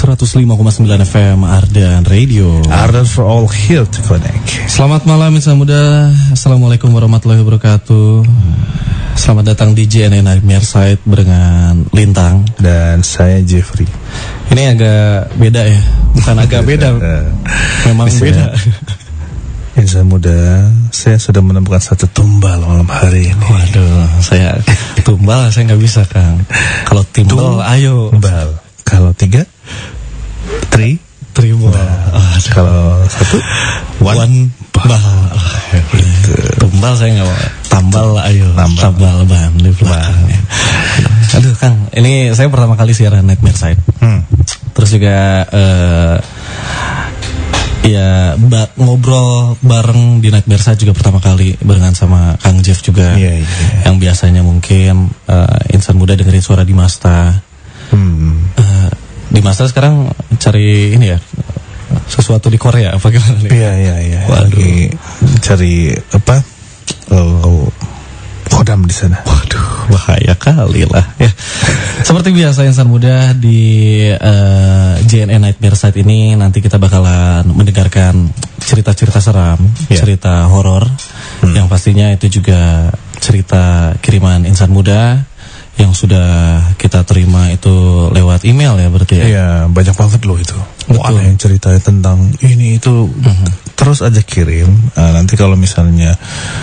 105,9 FM Ardan Radio. Ardan for all, here to connect. Selamat malam insan muda. Assalamualaikum warahmatullahi wabarakatuh. Selamat datang di JNN Nightmare Side dengan Lintang dan saya Jeffrey. Ini agak beda ya, bukan agak beda, memang beda. Insan muda, saya sudah menemukan satu tumbal malam hari ini. Waduh, saya tumbal saya nggak bisa Kang. Kalau timbal, ayo. Tumbal. Kalau 3, tribal. Kalau 1, one bal. Tumbal saya nggak mau. Tambal, ayo. Tambal ban di belakangnya. Aduh Kang, ini saya pertama kali siaran Nightmare Side. Terus juga ya ngobrol bareng di Nightmare Side juga pertama kali barengan sama Kang Jeff juga. Yang biasanya mungkin insan muda dengerin suara Dimasta. Dimasta sekarang cari ini ya, sesuatu di Korea apa gimana nih? Iya. Lagi cari apa? Kodam di sana. Waduh, bahaya kali lah ya. Seperti biasa insan muda di JNN Nightmare Side ini nanti kita bakalan mendengarkan cerita-cerita seram, cerita horor, yang pastinya itu juga cerita kiriman insan muda yang sudah kita terima itu lewat email ya berarti ya. Iya, banyak banget loh itu. Ada yang ceritanya tentang ini itu. Terus aja kirim. Nanti kalau misalnya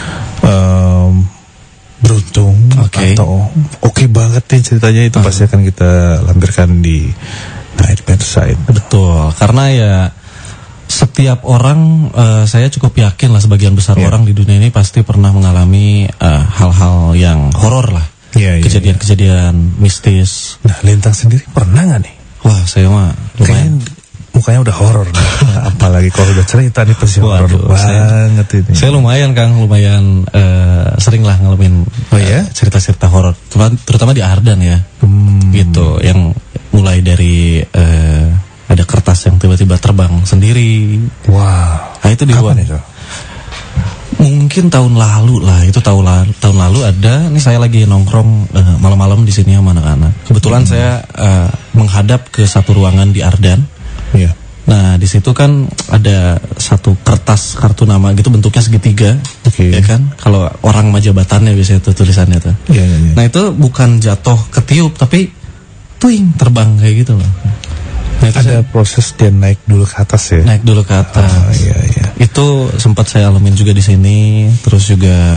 beruntung atau oke banget nih ceritanya itu pasti akan kita lampirkan di Nightmare Side. Betul, karena ya setiap orang saya cukup yakin lah sebagian besar orang di dunia ini pasti pernah mengalami hal-hal yang horor lah. Kejadian-kejadian mistis. Nah, Lintang sendiri pernah gak nih? Wah, saya mah lumayan. Mukanya udah horor. Apalagi kalau udah cerita nih pasti horor banget ini. Saya lumayan Kang, sering lah ngalamin cerita-cerita horor, terutama di Ardan ya. Gitu, yang mulai dari ada kertas yang tiba-tiba terbang sendiri. Wow. Nah, itu di luar itu. Mungkin tahun lalu lah, itu tahun lalu ada. Ini saya lagi nongkrong malam-malam di sini sama anak-anak. Kebetulan saya menghadap ke satu ruangan di Ardan. Iya. Nah di situ kan ada satu kertas kartu nama gitu bentuknya segitiga, ya kan? Kalau orang mah jabatannya biasanya itu tulisannya tuh. Iya. Nah itu bukan jatuh ketiup tapi tuing terbang kayak gitu loh. Nah, ada proses dia naik dulu ke atas ya. Naik dulu ke atas. Iya. Itu sempat saya alamin juga di sini. Terus juga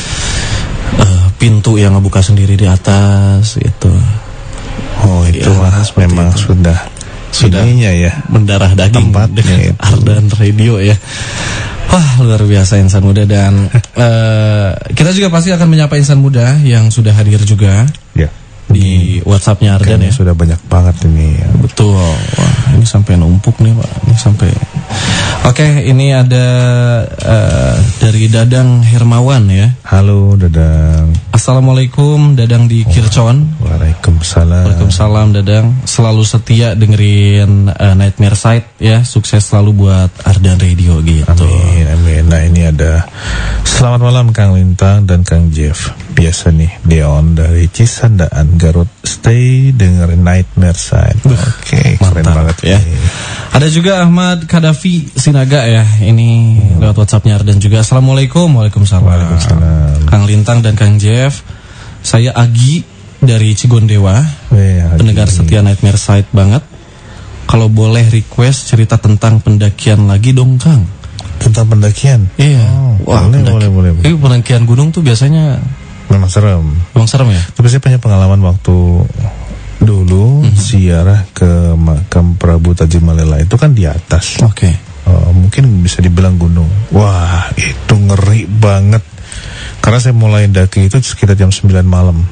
pintu yang ngebuka sendiri di atas gitu. Oh itu memang itu. Sudah ya mendarah daging dengan Ardan Radio ya. Wah luar biasa insan muda. Dan kita juga pasti akan menyapa insan muda yang sudah hadir juga di WhatsAppnya Ardan ya. Sudah banyak banget ini ya. Betul. Wah ini sampai numpuk nih Pak. Ini sampai. Oke, ini ada dari Dadang Hermawan ya. Halo Dadang. Assalamualaikum Dadang di Kircon. Waalaikumsalam. Waalaikumsalam Dadang. Selalu setia dengerin Nightmare Side ya. Sukses selalu buat Ardan Radio gitu. Amin. Nah ini ada selamat malam Kang Lintang dan Kang Jeff. Biasa nih Deon dari Cisandaan Garut. Stay dengerin Nightmare Side. Oke, keren banget ya. Ada juga Ahmad Kadafi Sinaga ya. Ini lewat WhatsAppnya Ardan juga. Assalamualaikum. Waalaikumsalam. Kang Lintang dan Kang Jeff. Saya Agi dari Cigondewa. Pendengar setia Nightmare Side banget. Kalau boleh request cerita tentang pendakian lagi dong Kang. Tentang pendakian? Iya. Wah, boleh. Pendakian gunung tuh biasanya memang serem. Memang serem ya? Tapi saya punya pengalaman waktu dulu ziarah ke makam Prabu Tajimalela itu kan di atas. Mungkin bisa dibilang gunung. Wah, itu ngeri banget. Karena saya mulai daki itu sekitar jam 9 malam.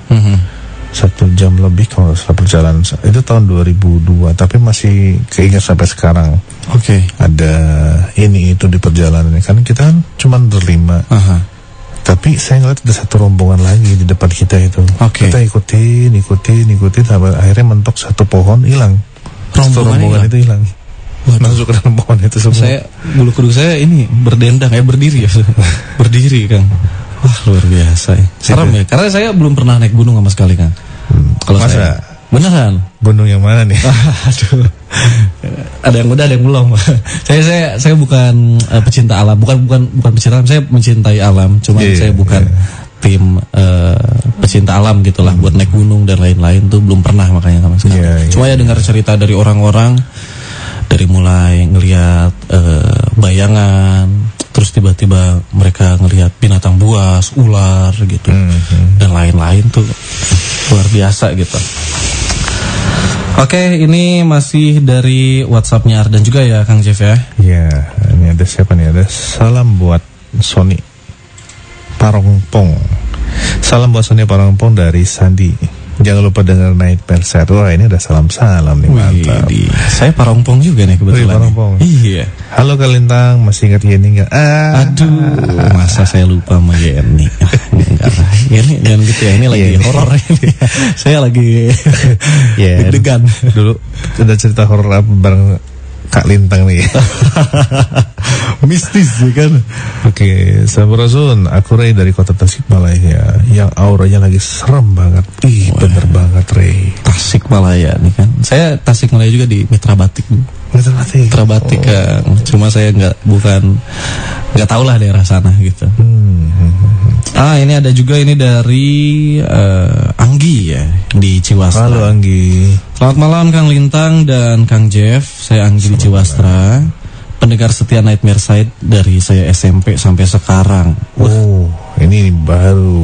1 jam lebih kalau setelah perjalanan. Itu tahun 2002, tapi masih keinget sampai sekarang. Ada ini itu di perjalanan. Kan kita kan cuma berlima. Tapi saya ngeliat ada satu rombongan lagi di depan kita itu. Kita ikutin sampai akhirnya mentok satu pohon hilang. Rombongan itu hilang. Masuk ke dalam pohon itu semua. Saya bulu kuduk saya ini berdendang berdiri ya. Berdiri Kang. Wah luar biasa ya. Serem ya. Karena saya belum pernah naik gunung sama sekali Kang. Kalau saya beneran gunung yang mana nih? Aduh. Ada yang udah, ada yang belum. Saya bukan pecinta alam, bukan pecinta alam, saya mencintai alam, cuma saya bukan tim pecinta alam gitulah, buat naik gunung dan lain-lain tuh belum pernah makanya sama sekali. Cuma ya dengar cerita dari orang-orang, dari mulai ngelihat bayangan, terus tiba-tiba mereka ngelihat binatang buas, ular gitu, dan lain-lain tuh luar biasa gitu. Oke, ini masih dari WhatsApp-nya Ardan juga ya, Kang Jeff ya? Iya, ini ada siapa nih? Ada salam buat Sony Parongpong. Salam buat Sony Parongpong dari Sandi. Jangan lupa dengar Nightmare Set. Wah, ini ada salam-salam nih, mantap. Saya Parongpong juga nih kebetulan. Parongpong. Iya. Halo Kalintang, masih ingat Yeni nggak? Aduh, masa saya lupa sama Yeni. Enggak lah, Yeni jangan gitu ya. Ini lagi horor ini. Saya lagi deg-degan. Dulu ada cerita horor apa bareng Kak Lintang nih. Mistis ya kan. Oke, Sampurasun, aku Ray dari kota Tasikmalaya. Yang auranya lagi serem banget. Ih, bener banget Ray. Tasikmalaya nih kan. Saya Tasikmalaya juga di Mitra Batik. Mitra Batik kan. Cuma saya nggak tahu lah daerah sana gitu. Ini ada juga ini dari Anggi ya di Ciwastra. Halo Anggi. Selamat malam Kang Lintang dan Kang Jeff. Saya Anggi di Ciwastra. Pendengar setia Nightmare Side dari saya SMP sampai sekarang. Oh, ini baru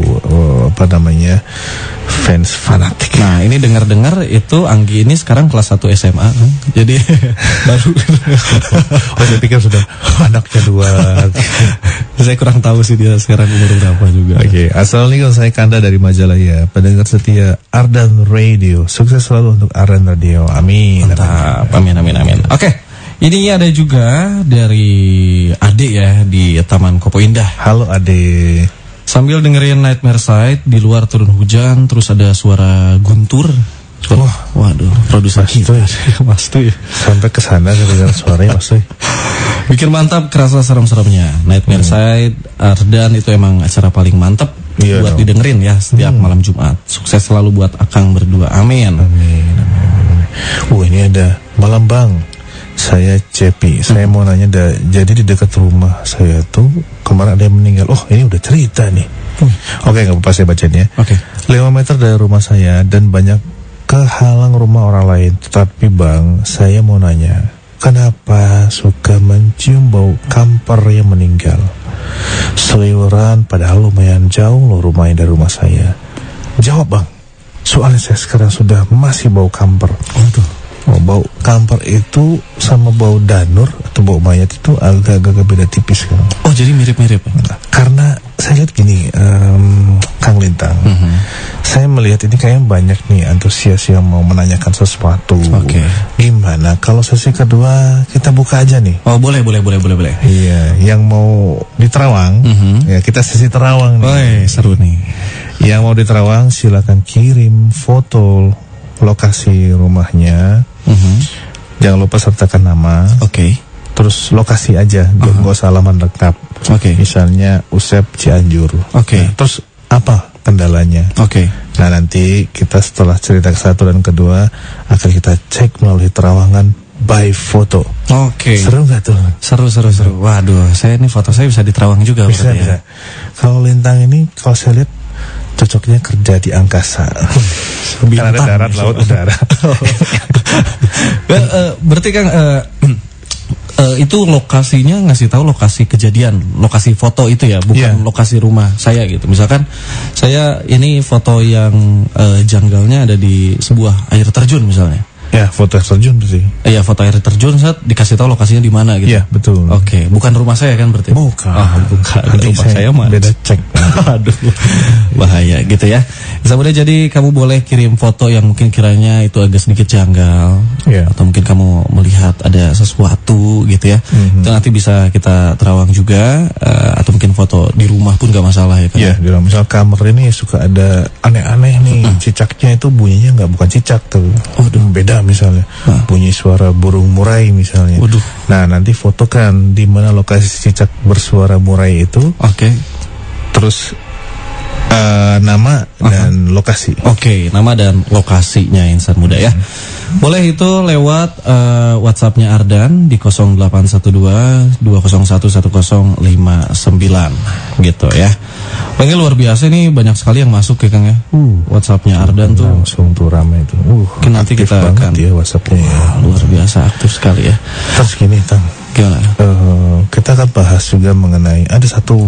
fans fanatik. Nah, ini dengar-dengar itu Anggi ini sekarang kelas 1 SMA kan? Jadi baru. Oh, saya pikir sudah anaknya 2. Saya kurang tahu sih dia sekarang umur berapa juga. Oke, assalamualaikum, saya Kanda dari Majalaya. Pendengar setia Ardan Radio. Sukses selalu untuk Ardan Radio. Amin. Mantap. Amin. Oke. Ini ada juga dari Ade ya di Taman Kopo Indah. Halo Ade. Sambil dengerin Nightmare Side, di luar turun hujan, terus ada suara guntur. Waduh, produser Mas Tuy. Sampai ke sana dengar suaranya Mas Tuy. Bikin mantap, kerasa serem-seremnya. Nightmare Side, Ardan itu emang acara paling mantap buat didengerin ya setiap malam Jumat. Sukses selalu buat Akang berdua. Amin. Ini ada Malam Bang. Saya Cepi, saya mau nanya, jadi di dekat rumah saya tuh kemarin ada yang meninggal. Oh, ini udah cerita nih. Oke, gak apa-apa saya bacain ya. 5 meter dari rumah saya dan banyak kehalang rumah orang lain. Tetapi Bang, saya mau nanya, kenapa suka mencium bau kamper yang meninggal? Seliweran padahal lumayan jauh loh rumahnya dari rumah saya. Jawab Bang, soalnya saya sekarang sudah masih bau kamper. Bau kamper itu sama bau danur atau bau mayat itu agak-agak beda tipis kan? Oh, jadi mirip-mirip. Karena saya lihat gini, Kang Lintang, saya melihat ini kayaknya banyak nih antusias yang mau menanyakan sesuatu. Gimana kalau sesi kedua kita buka aja nih? Oh, boleh. Iya, yang mau di Terawang, ya kita sesi Terawang nih. Seru nih. Yang mau di Terawang silakan kirim foto lokasi rumahnya. Jangan lupa sertakan nama. Terus lokasi aja, nggak usah halaman lengkap. Misalnya Usep Cianjur. Nah, terus apa kendalanya? Nah, nanti kita setelah cerita ke satu dan kedua akan kita cek melalui Terawangan by foto. Seru nggak tuh? Seru. Waduh, saya ini foto saya bisa di Terawang juga. Bisa. Kalau Lintang ini, kalau saya lihat cocoknya kerja di angkasa. Karena ada darat, laut, udara. Berarti Kang, itu lokasinya ngasih tahu lokasi kejadian, lokasi foto itu ya, bukan lokasi rumah saya gitu. Misalkan saya ini foto yang janggalnya ada di sebuah air terjun misalnya. Ya, foto air terjun sih. Iya, foto air terjun, saat dikasih tahu lokasinya di mana gitu. Iya, betul. Bukan rumah saya kan berarti? Bukan. Bukan. Rumah saya mah beda cek. Aduh, bahaya gitu ya. Kemudian jadi kamu boleh kirim foto yang mungkin kiranya itu agak sedikit janggal, atau mungkin kamu melihat ada sesuatu gitu ya. Itu nanti bisa kita terawang juga, atau mungkin foto di rumah pun gak masalah ya kan? Iya, di rumah. Misal kamar ini suka ada aneh-aneh nih, cicaknya itu bunyinya bukan cicak tuh. Beda misalnya, bunyi suara burung murai misalnya. Nah, nanti fotokan di mana lokasi cicak bersuara murai itu. Terus Nama dan lokasi. Oke, nama dan lokasinya insan muda ya. Boleh itu lewat WhatsApp-nya Ardan di 0812-201-1059 gitu ya. Ini luar biasa nih, banyak sekali yang masuk ya Kang ya. WhatsApp-nya Ardan tuh langsung tuh ramai tuh. Mungkin nanti kita akan ya WhatsApp-nya ya. Luar biasa aktif sekali ya. Terus gini Tang, gimana? Kita akan bahas juga mengenai ada satu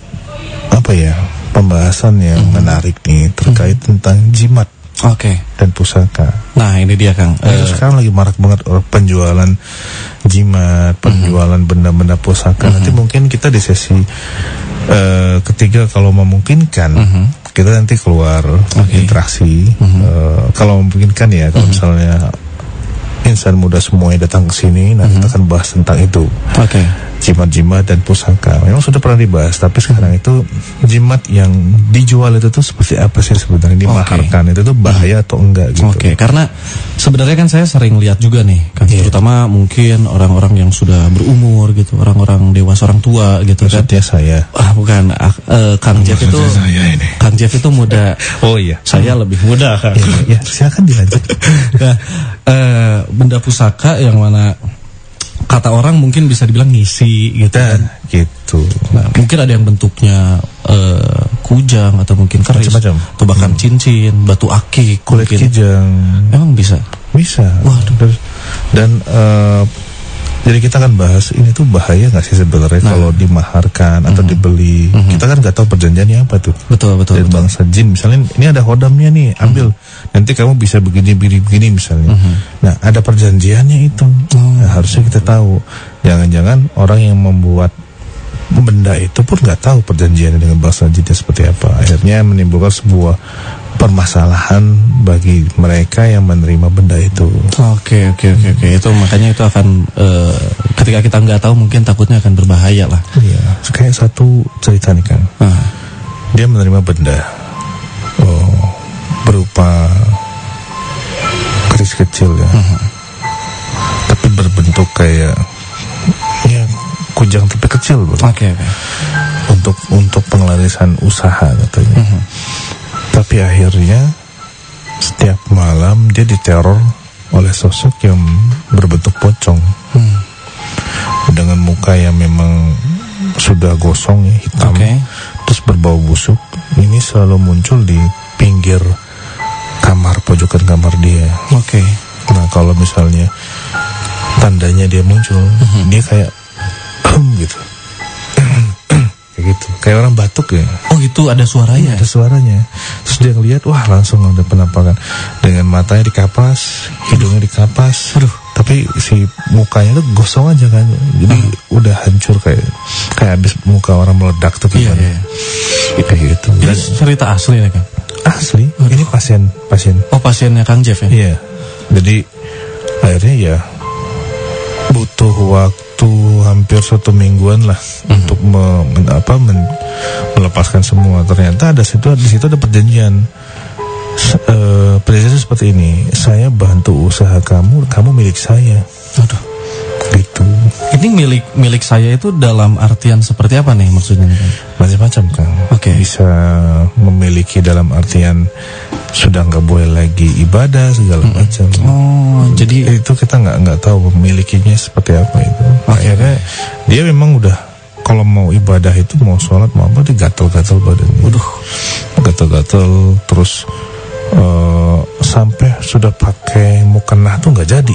pembahasan yang menarik nih terkait tentang jimat. Dan pusaka. Nah ini dia Kang. Sekarang lagi marak banget penjualan jimat, penjualan benda-benda pusaka. Nanti mungkin kita di sesi ketiga kalau memungkinkan kita nanti keluar interaksi. Kalau memungkinkan ya, kalau misalnya insan muda semuanya datang ke sini, nanti kita akan bahas tentang itu. Jimat-jimat dan pusaka. Memang sudah pernah dibahas, tapi sekarang itu jimat yang dijual itu tuh seperti apa sih sebenarnya, dimaharkan itu tuh bahaya atau enggak gitu. Karena sebenarnya kan saya sering lihat juga nih kan, terutama mungkin orang-orang yang sudah berumur gitu, orang-orang dewasa, orang tua gitu. Maksudnya saya. Bukan, Kang Jeff itu. Kang Jeff itu muda. Oh iya. Saya lebih muda Kang. Ya, silakan dilanjut. Nah, benda pusaka yang mana kata orang mungkin bisa dibilang ngisi gitu kan. Gitu. Nah, mungkin ada yang bentuknya kujang atau mungkin keris, macam-macam. Atau bahkan cincin, batu akik, kulit kijang. Emang bisa? Bisa. Waduh. Dan jadi kita akan bahas ini tuh bahaya nggak sih sebenarnya kalau dimaharkan atau dibeli. Kita kan nggak tahu perjanjiannya apa tuh. Betul. Dari bangsa jin misalnya, ini ada hodamnya nih, ambil. Nanti kamu bisa begini misalnya. Nah, ada perjanjiannya itu. Nah, harusnya kita tahu. Jangan-jangan orang yang membuat benda itu pun nggak tahu perjanjiannya dengan bangsa jinnya seperti apa. Akhirnya menimbulkan sebuah permasalahan bagi mereka yang menerima benda itu. Oke. Itu makanya itu akan ketika kita nggak tahu mungkin takutnya akan berbahaya lah. Iya. Kayak satu cerita nih Kang. Dia menerima benda berupa keris kecil ya, tapi berbentuk kayak kujang tapi kecil bro. Untuk pengelarisan usaha katanya. Tapi akhirnya setiap malam dia diteror oleh sosok yang berbentuk pocong, dengan muka yang memang sudah gosong ya, hitam, terus berbau busuk. Ini selalu muncul di pinggir kamar, pojokan kamar dia. Nah kalau misalnya tandanya dia muncul, dia kayak gitu. Gitu, kayak orang batuk ya. Oh itu ada suaranya? Ada suaranya. Terus dia ngeliat, wah langsung ada penampakan. Dengan matanya dikapas, hidungnya dikapas. Tapi si mukanya tuh gosong aja kan. Jadi udah hancur kayak habis muka orang meledak tuh gimana. Kayak gitu. Ini cerita asli ya Kang? Asli. Ini pasien. Oh pasiennya Kang Jeff ya? Iya. Jadi akhirnya ya butuh waktu hampir 1 mingguan lah untuk melepaskan semua. Ternyata di situ ada perjanjian. Perjanjian seperti ini, saya bantu usaha kamu milik saya. Gitu. Ini milik saya itu dalam artian seperti apa nih maksudnya? Macam-macam Kang. Bisa memiliki dalam artian sudah nggak boleh lagi ibadah segala macam. Jadi itu kita nggak tahu memilikinya seperti apa itu. Akhirnya dia memang udah kalau mau ibadah itu, mau sholat mau apa, dia gatal-gatal badannya. Gatal-gatal terus sampai sudah pakai mukena tuh nggak jadi.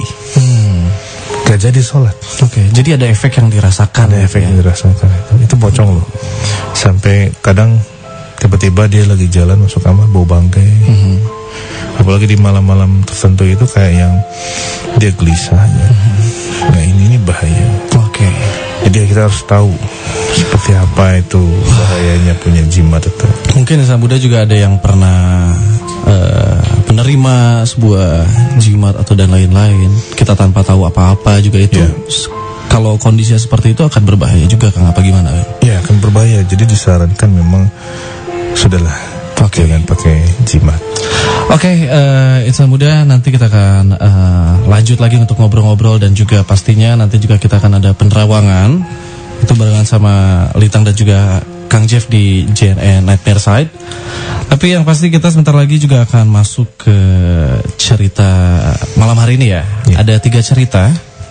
Gak jadi sholat. Jadi ada efek yang dirasakan. Ada efek yang dirasakan. Itu pocong loh. Sampai kadang tiba-tiba dia lagi jalan masuk kamar bau bangkai. Apalagi di malam-malam tertentu itu kayak yang dia gelisah aja. Nah ini bahaya. Jadi kita harus tahu seperti apa itu bahayanya punya jimat itu. Mungkin insan muda juga ada yang pernah menerima sebuah jimat atau dan lain-lain, kita tanpa tahu apa-apa juga itu. Kalau kondisinya seperti itu akan berbahaya juga Kang, apa gimana? Ya akan berbahaya. Jadi disarankan memang sudahlah jangan pakai jimat. Insan muda, nanti kita akan lanjut lagi untuk ngobrol-ngobrol, dan juga pastinya nanti juga kita akan ada penerawangan itu barengan sama Litang dan juga Kang Jeff di JNN Nightmare Side. Tapi yang pasti kita sebentar lagi juga akan masuk ke cerita malam hari ini ya. Ada 3 cerita.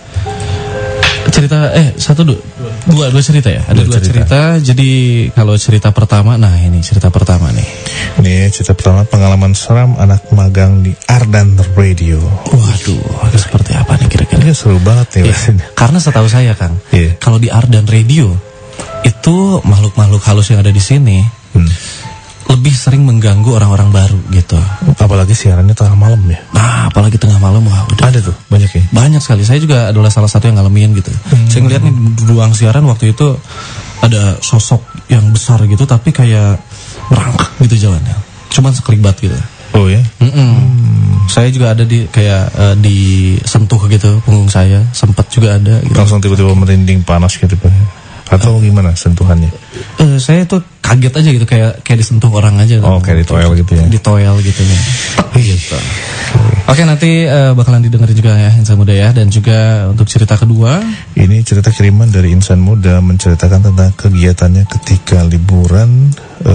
Dua cerita ya. Ada dua cerita. Jadi kalau cerita pertama, nah ini cerita pertama nih. Ini cerita pertama, pengalaman seram anak magang di Ardan Radio. Waduh, seperti apa nih kira-kira? Ini seru banget nih. Karena setahu saya Kang, kalau di Ardan Radio itu makhluk-makhluk halus yang ada di sini lebih sering mengganggu orang-orang baru gitu. Apalagi siarannya tengah malam ya. Nah, apalagi tengah malam, wah udah. Ada tuh, banyak ya. Banyak sekali. Saya juga adalah salah satu yang ngalamin gitu. Saya ngeliat nih di ruang siaran waktu itu ada sosok yang besar gitu, tapi kayak merangkak gitu jalannya. Cuman sekelibat gitu. Oh ya? Saya juga ada di kayak disentuh gitu punggung saya, sempat juga ada. Gitu. Langsung tiba-tiba merinding panas gitu Pak. Atau gimana sentuhannya? Saya tuh kaget aja gitu, kayak disentuh orang aja. Oh, kayak ditoel gitu ya? Ditoel gitu ya. Gitu. Oke, nanti bakalan didengerin juga ya Insan Muda ya. Dan juga untuk cerita kedua, ini cerita kiriman dari Insan Muda menceritakan tentang kegiatannya ketika liburan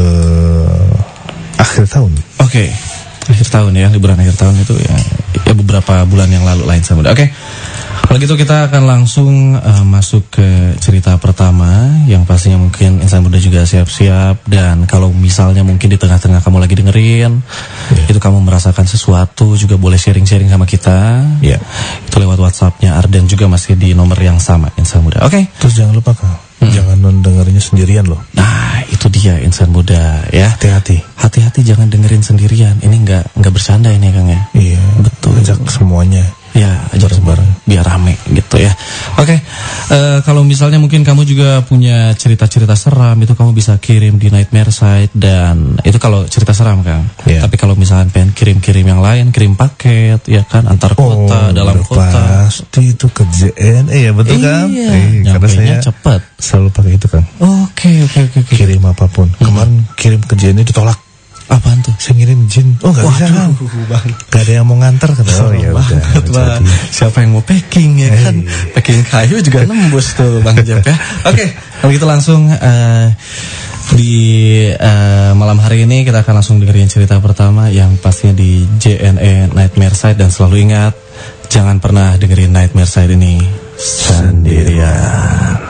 akhir tahun. Oke, akhir tahun ya, liburan akhir tahun itu ya beberapa bulan yang lalu lah Insan Muda. Oke. Kalau gitu kita akan langsung masuk ke cerita pertama yang pastinya mungkin Insan Muda juga siap-siap. Dan kalau misalnya mungkin di tengah-tengah kamu lagi dengerin, itu kamu merasakan sesuatu juga boleh sharing-sharing sama kita. Itu lewat WhatsApp-nya Ardan juga masih di nomor yang sama Insan Muda. Oke. Terus jangan lupa Kang, jangan dengerinnya sendirian loh. Nah itu dia Insan Muda ya. Hati-hati jangan dengerin sendirian. Ini nggak bercanda ini Kang ya. Iya. Betul. Ajak semuanya. Ya, ajak bareng biar rame gitu ya. Oke, kalau misalnya mungkin kamu juga punya cerita-cerita seram, itu kamu bisa kirim di Nightmare Side. Dan itu kalau cerita seram Kang. Tapi kalau misalnya pengen kirim-kirim yang lain, kirim paket ya kan, antar kota, dalam kota. Pasti itu ke JNE ya, betul kan? Karena saya cepat. Selalu pakai itu Kang. Oke. Kirim apapun. Kemarin kirim ke JNE ditolak. Apaan tuh? Saya ngirim jin. Oh gak bisa Kang. Gak ada yang mau nganter kata. Oh ya udah. Siapa yang mau packing ya kan? Packing kayu juga nembus tuh Bang Jep ya. Oke, kalau gitu langsung di malam hari ini kita akan langsung dengerin cerita pertama yang pastinya di JNE Nightmare Side. Dan selalu ingat, jangan pernah dengerin Nightmare Side ini sendirian.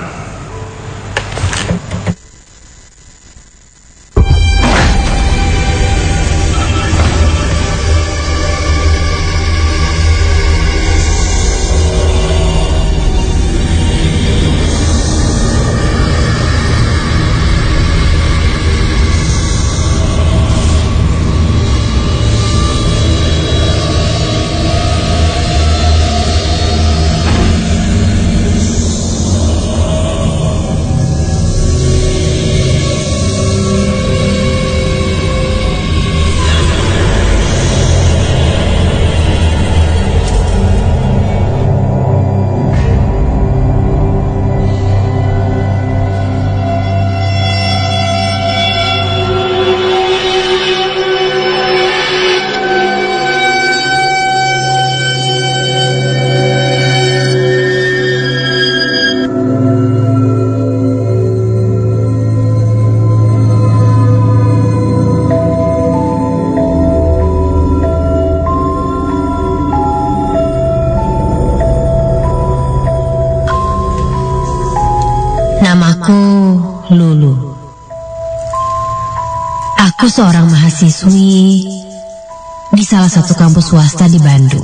Aku seorang mahasiswi di salah satu kampus swasta di Bandung.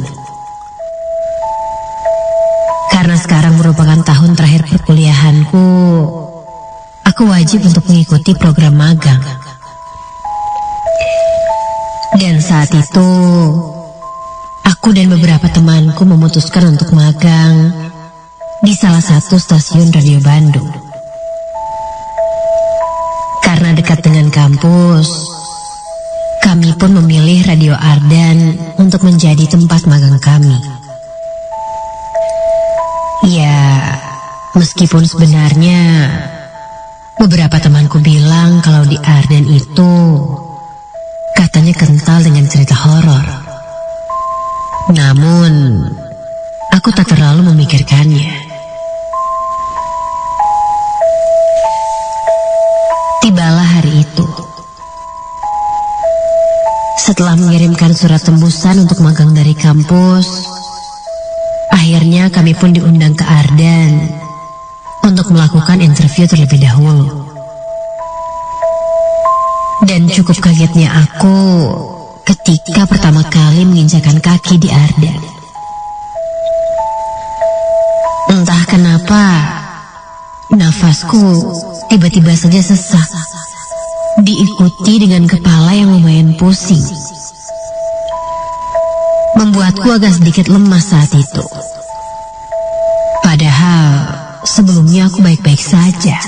Karena sekarang merupakan tahun terakhir perkuliahanku, aku wajib untuk mengikuti program magang. Dan saat itu, aku dan beberapa temanku memutuskan untuk magang di salah satu stasiun radio Bandung. Karena dekat dengan kampus, kami pun memilih Radio Ardan untuk menjadi tempat magang kami. Ya, meskipun sebenarnya beberapa temanku bilang kalau di Ardan itu katanya kental dengan cerita horor. Namun, aku tak terlalu memikirkannya. Tiba Setelah mengirimkan surat tembusan untuk magang dari kampus, akhirnya kami pun diundang ke Ardan untuk melakukan interview terlebih dahulu. Dan cukup kagetnya aku ketika pertama kali menginjakan kaki di Ardan. Entah kenapa, nafasku tiba-tiba saja sesak, diikuti dengan kepala yang lumayan pusing. Membuatku agak sedikit lemas saat itu. Padahal sebelumnya aku baik-baik saja.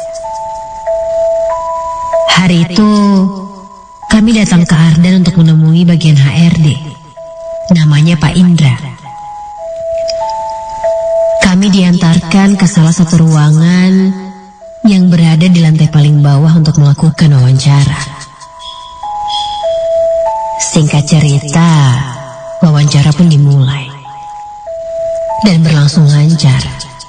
Hari itu kami datang ke Ardan untuk menemui bagian HRD. Namanya Pak Indra. Kami diantarkan ke salah satu ruangan yang berada di lantai paling bawah untuk melakukan wawancara. Singkat cerita, wawancara pun dimulai dan berlangsung lancar.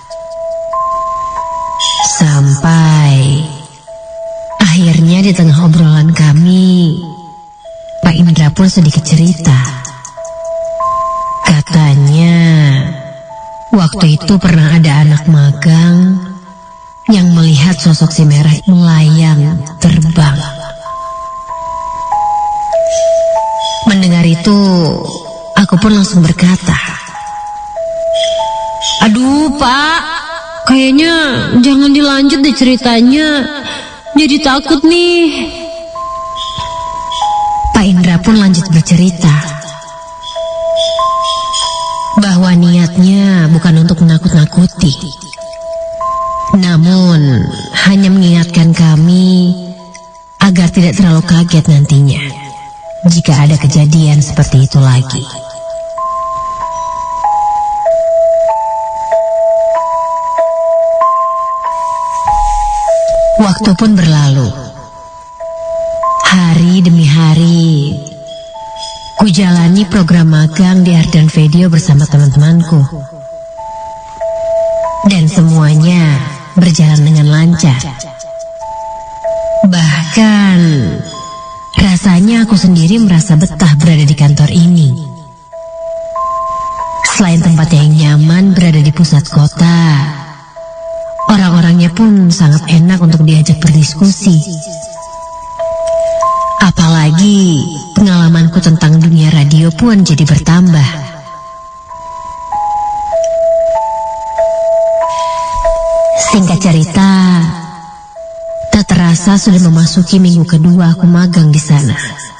Sampai akhirnya di tengah obrolan kami, Pak Indra pun sedikit cerita. Katanya, waktu itu pernah ada anak magang yang melihat sosok si merah melayang terbang. Mendengar itu, aku pun langsung berkata, "Aduh Pak, kayaknya jangan dilanjut deh ceritanya. Jadi takut nih." Pak Indra pun lanjut bercerita bahwa niatnya bukan untuk menakut-nakuti, namun hanya mengingatkan kami agar tidak terlalu kaget nantinya jika ada kejadian seperti itu lagi. Waktu pun berlalu. Hari demi hari, ku jalani program magang di Ardan Video bersama teman-temanku. Dan semuanya berjalan dengan lancar. Bahkan, rasanya aku sendiri merasa betah berada di kantor ini. Selain tempat yang nyaman berada di pusat kota, orang-orangnya pun sangat enak untuk diajak berdiskusi. Apalagi pengalamanku tentang dunia radio pun jadi bertambah. Singkat cerita, tak terasa sudah memasuki minggu kedua aku magang di sana.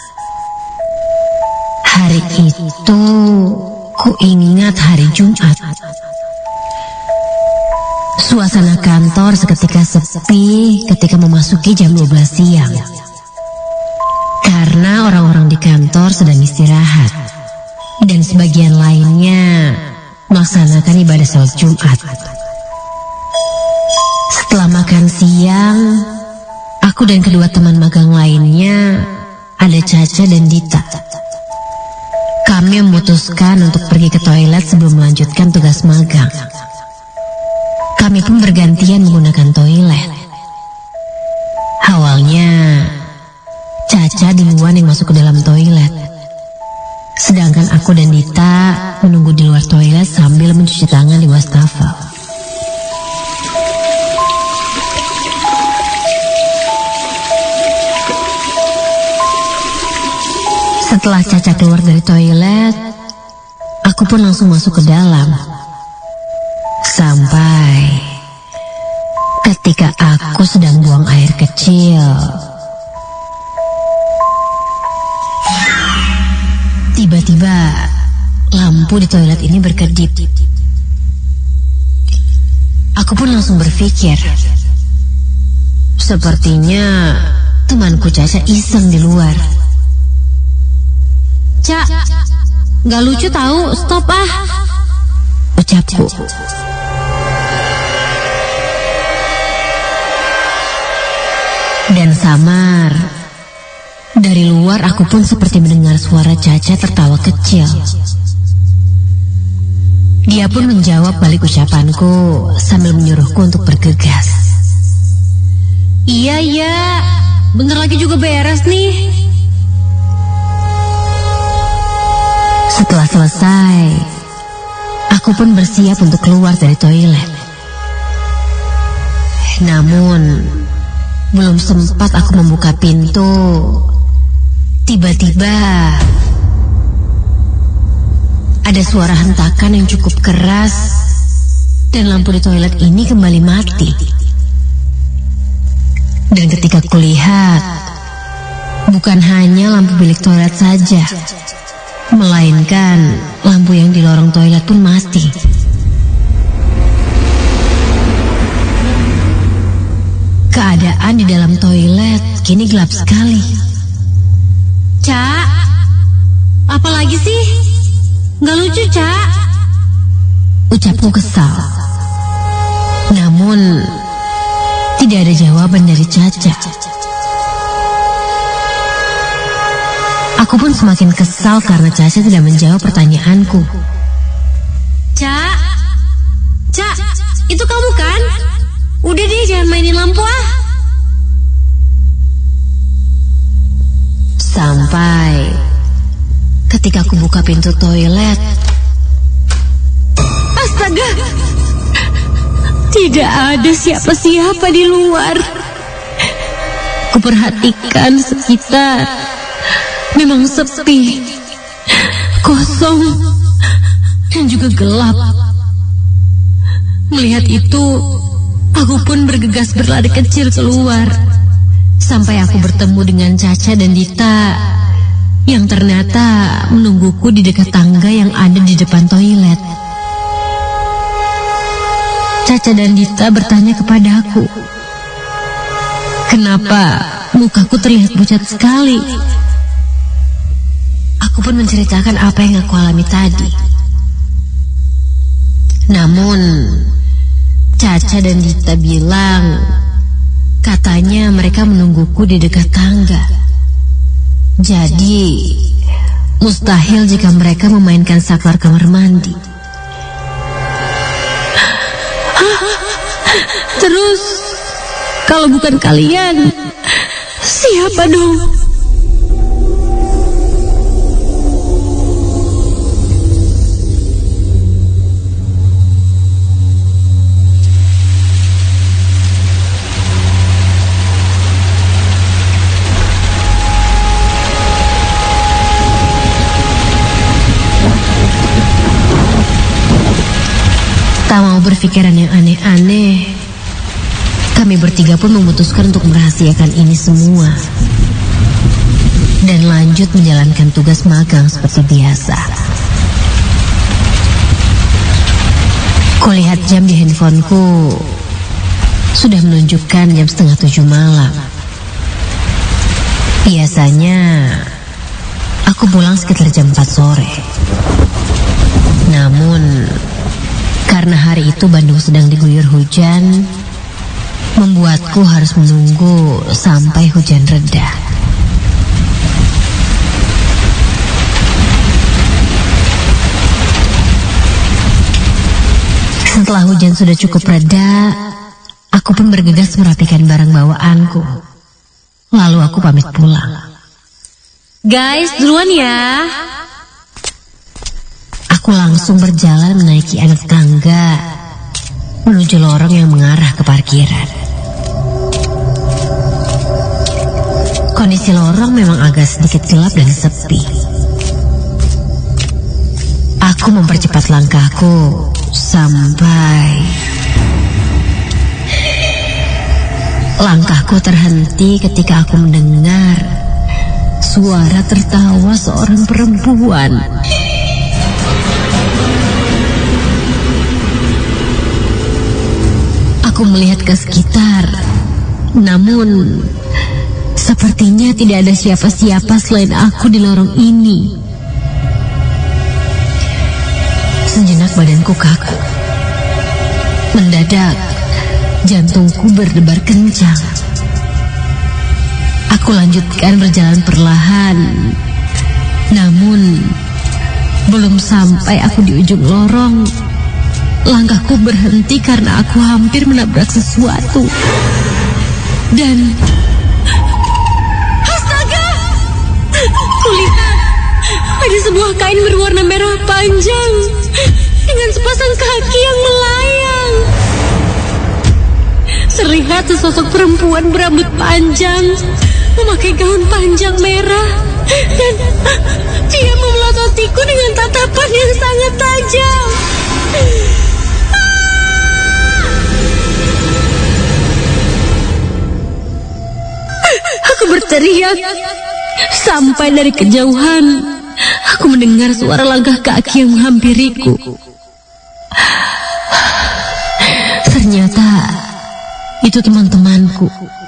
Hari itu, ku ingat hari Jumat. Suasana kantor seketika sepi ketika memasuki jam 12 siang. Karena orang-orang di kantor sedang istirahat. Dan sebagian lainnya melaksanakan ibadah salat Jumat. Setelah makan siang, aku dan kedua teman magang lainnya, ada Caca dan Dita. Kami memutuskan untuk pergi ke toilet sebelum melanjutkan tugas magang. Kami pun bergantian menggunakan toilet. Awalnya, Caca duluan yang masuk ke dalam toilet. Sedangkan aku dan Dita menunggu di luar toilet sambil mencuci tangan di wastafel. Setelah Caca keluar dari toilet, aku pun langsung masuk ke dalam. Sampai ketika aku sedang buang air kecil, tiba-tiba lampu di toilet ini berkedip. Aku pun langsung berpikir, sepertinya temanku Caca iseng di luar. "Cak, gak lucu tahu, stop ah," ucapku. Dan samar, dari luar aku pun seperti mendengar suara Caca tertawa kecil. Dia pun menjawab balik ucapanku sambil menyuruhku untuk bergegas. Iya, bentar lagi juga beres nih." Setelah selesai, aku pun bersiap untuk keluar dari toilet. Namun, belum sempat aku membuka pintu, tiba-tiba ada suara hentakan yang cukup keras dan lampu di toilet ini kembali mati. Dan ketika kulihat, bukan hanya lampu bilik toilet saja, melainkan lampu yang di lorong toilet pun mati. Keadaan di dalam toilet kini gelap sekali. Cak, apa lagi sih? Nggak lucu, Cak. Ucapku kesal. Namun, tidak ada jawaban dari Caca. Aku pun semakin kesal karena Caca tidak menjawab pertanyaanku. Cak, Cak, itu kamu kan? Udah deh, jangan mainin lampu ah. Sampai ketika aku buka pintu toilet, astaga, tidak ada siapa-siapa di luar. Kuperhatikan sekitar, memang sepi, kosong, dan juga gelap. Melihat itu, aku pun bergegas berlari kecil keluar, sampai aku bertemu dengan Caca dan Dita yang ternyata menungguku di dekat tangga yang ada di depan toilet. Caca dan Dita bertanya kepadaku, kenapa mukaku terlihat pucat sekali? Aku pun menceritakan apa yang aku alami tadi. Namun, Caca dan Dita bilang, katanya mereka menungguku di dekat tangga. Jadi, mustahil jika mereka memainkan saklar kamar mandi. Terus, kalau bukan kalian, siapa dong? Tak mau berpikiran yang aneh-aneh, kami bertiga pun memutuskan untuk merahasiakan ini semua dan lanjut menjalankan tugas magang seperti biasa. Kulihat jam di handphoneku sudah menunjukkan jam 6:30 malam. Biasanya aku pulang sekitar jam 4 sore. Namun karena hari itu Bandung sedang diguyur hujan, membuatku harus menunggu sampai hujan reda. Setelah hujan sudah cukup reda, aku pun bergegas merapikan barang bawaanku. Lalu aku pamit pulang. Guys, duluan ya. Aku langsung berjalan menaiki anak tangga menuju lorong yang mengarah ke parkiran. Kondisi lorong memang agak sedikit gelap dan sepi. Aku mempercepat langkahku sampai langkahku terhenti ketika aku mendengar suara tertawa seorang perempuan. Aku melihat ke sekitar, namun sepertinya tidak ada siapa-siapa selain aku di lorong ini. Sejenak badanku kaku. Mendadak jantungku berdebar kencang. Aku lanjutkan berjalan perlahan. Namun belum sampai aku di ujung lorong, langkahku berhenti karena aku hampir menabrak sesuatu. Dan astaga! Kulihat ada sebuah kain berwarna merah panjang dengan sepasang kaki yang melayang. Terlihat sesosok perempuan berambut panjang, memakai gaun panjang merah, dan dia memelototiku dengan tatapan yang sangat tajam. Aku berteriak. Sampai dari kejauhan, aku mendengar suara langkah kaki yang menghampiriku. Ternyata itu teman-temanku.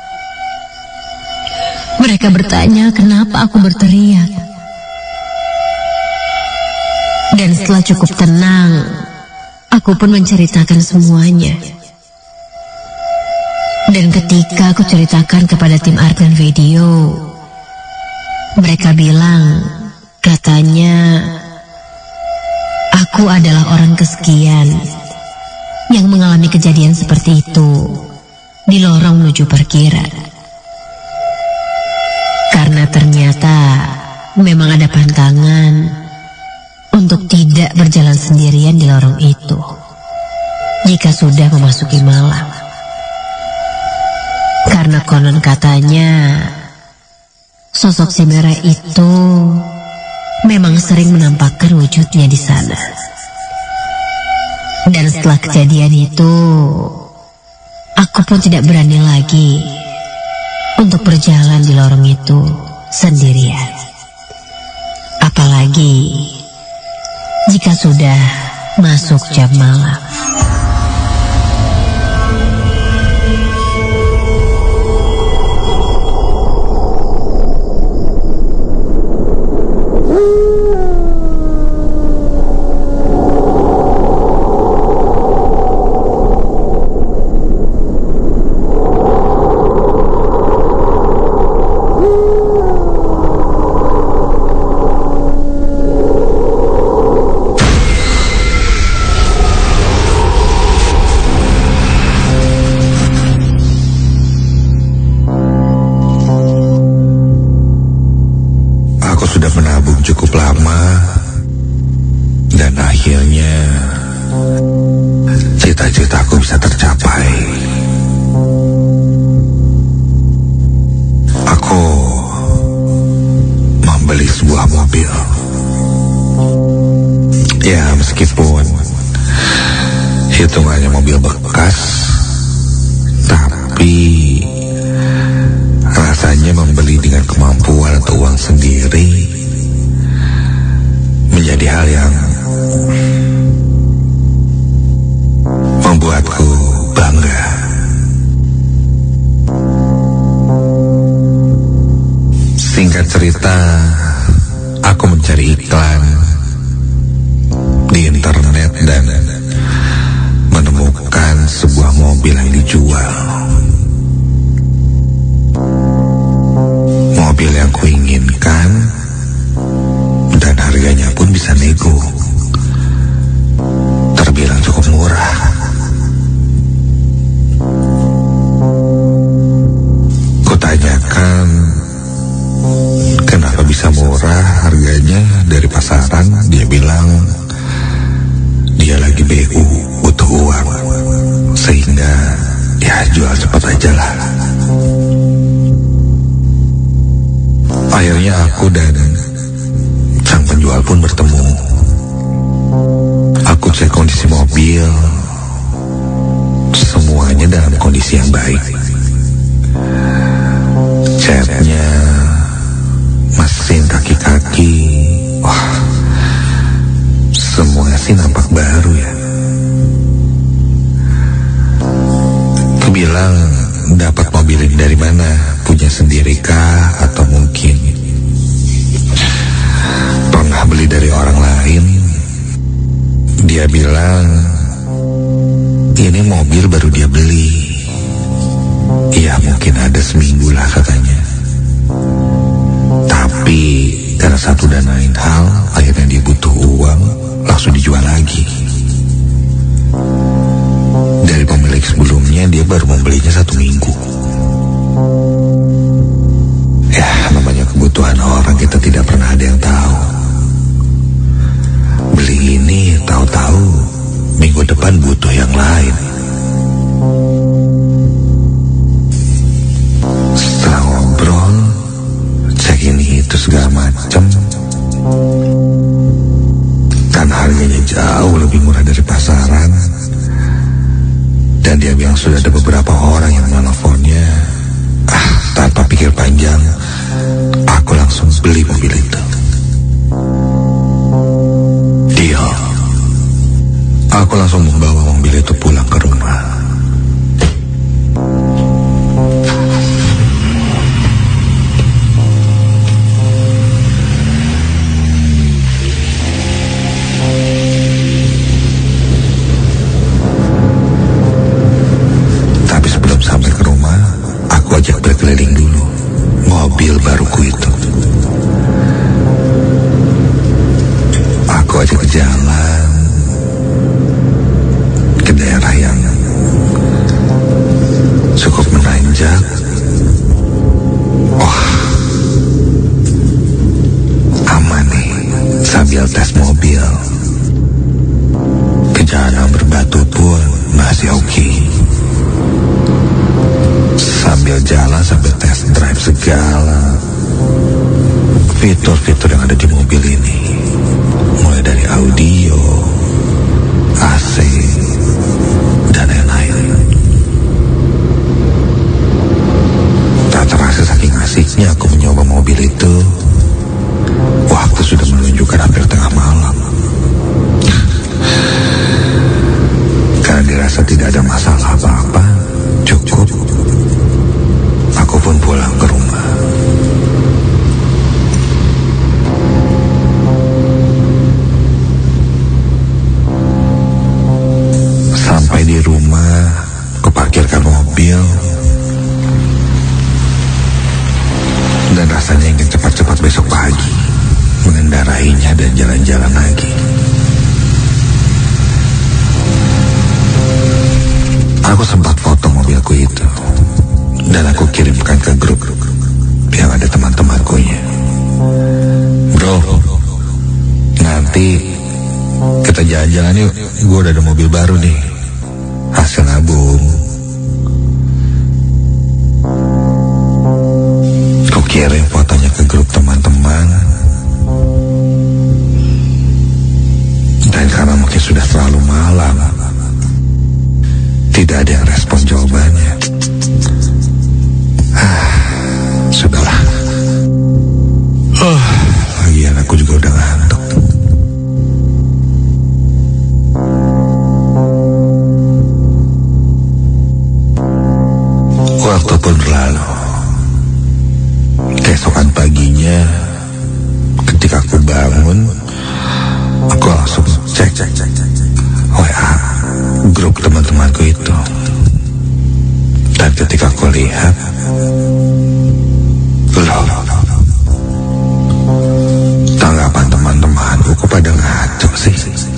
Mereka bertanya kenapa aku berteriak. Dan setelah cukup tenang, aku pun menceritakan semuanya. Dan ketika aku ceritakan kepada tim art dan video, mereka bilang, katanya aku adalah orang kesekian yang mengalami kejadian seperti itu di lorong menuju parkiran. Karena ternyata memang ada pantangan untuk tidak berjalan sendirian di lorong itu jika sudah memasuki malam. Karena konon katanya sosok si merah itu memang sering menampakkan wujudnya di sana. Dan setelah kejadian itu, aku pun tidak berani lagi untuk berjalan di lorong itu sendirian. Apalagi jika sudah masuk jam malam. Meskipun hitungannya mobil bekas, tapi rasanya membeli dengan kemampuan atau uang sendiri menjadi hal yang membuatku bangga. Singkat cerita, aku mencari iklan di internet dan menemukan sebuah mobil yang dijual. Mobil yang kuinginkan dan harganya pun bisa nego. Terbilang cukup murah. Kutanyakan kenapa bisa murah harganya dari pasaran. Dia bilang dia lagi BU, butuh uang, sehingga ya jual cepat aja lah. Akhirnya aku dan sang penjual pun bertemu. Aku cek kondisi mobil, semuanya dalam kondisi yang baik. Catnya, mesin, kaki-kaki, wah, semuanya sih nampak baru ya. Kubilang, dapat mobil ini dari mana? Punya sendiri kah? Atau mungkin pernah beli dari orang lain? Dia bilang, ini mobil baru dia beli. Ya mungkin ada seminggu lah katanya. Tapi karena satu dan lain hal, akhirnya dia butuh uang, langsung dijual lagi. Dari pemilik sebelumnya dia baru membelinya 1 minggu. Ya namanya kebutuhan orang, kita tidak pernah ada yang tahu. minggu depan butuh yang lain. Setelah ngobrol, cek ini itu segala macam, kan harganya jauh lebih murah dari pasaran. Dan dia bilang sudah ada beberapa orang yang menelponnya. Tanpa pikir panjang, aku langsung beli mobil itu. Deal. Aku langsung membawa mobil itu pulang ke rumah. Tapi sebelum sampai ke rumah, aku ajak berkeliling dulu mobil baruku itu. Aku ajak ke jalan, ke daerah yang cukup menanjak. Wah, aman nih sambil tes mobil. Ke jalan berbatu pun masih oke. Sambil jalan sambil test drive segala fitur-fitur yang ada di mobil ini, mulai dari audio, AC, dan lain-lain. Tak terasa saking asiknya aku mencoba mobil itu, waktu sudah menunjukkan hampir tengah malam. Karena dirasa tidak ada masalah apa-apa, cukup. Aku pun pulang ke rumah. Sampai di rumah, kuparkirkan mobil. Dan rasanya ingin cepat-cepat besok pagi mengendarainya dan jalan-jalan lagi. Aku sempat foto mobilku itu dan aku kirimkan ke grup yang ada teman-temankunya. Bro, nanti kita jalan-jalan yuk. Gue udah ada mobil baru nih, hasil nabung. Aku kirim fotonya ke grup teman-teman. Dan karena mungkin sudah terlalu malam, tidak ada yang respon jawabannya. Sudahlah. Lagian aku juga udah ngantuk. Waktu pun berlalu. Keesokan paginya, ketika aku bangun, aku langsung cek WA grup teman-temanku itu. Dan ketika aku lihat, tanggapan teman-temanku kok pada ngaco sih.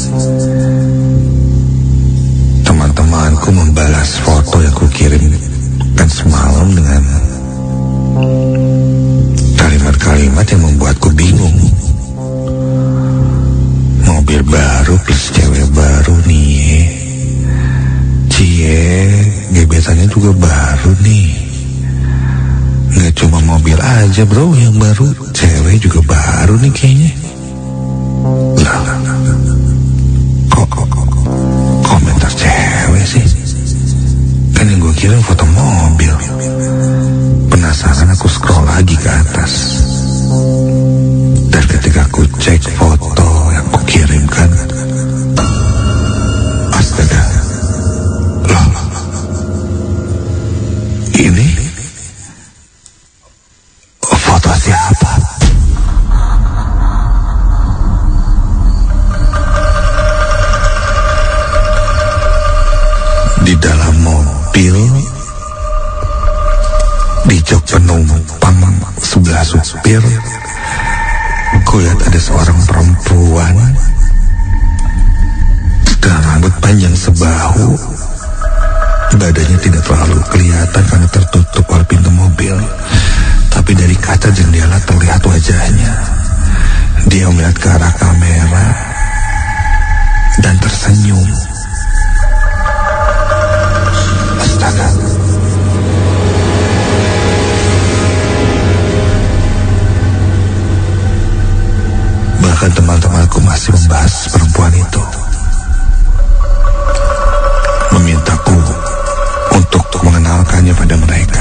Teman-temanku membalas foto yang ku kirimkan semalam dengan kalimat-kalimat yang membuatku bingung. Mobil baru plus cewek baru nih. Cie, gebetannya juga baru nih. Gak cuma mobil aja bro yang baru, cewek juga baru nih kayaknya. Kok komentar cewek sih? Kan yang gue kirim foto mobil. Penasaran aku scroll lagi ke atas. Dan ketika aku cek foto yang aku kirimkan, astaga, loh, ini foto siapa? Di dalam mobil, di jok penumpang sebelah supir, kulihat ada seorang perempuan dengan rambut panjang sebahu. Badannya tidak terlalu kelihatan karena tertutup oleh pintu mobil, tapi dari kaca jendela terlihat wajahnya. Dia melihat ke arah kamera dan tersenyum Bahkan teman-temanku masih membahas perempuan itu, memintaku untuk mengenalkannya pada mereka.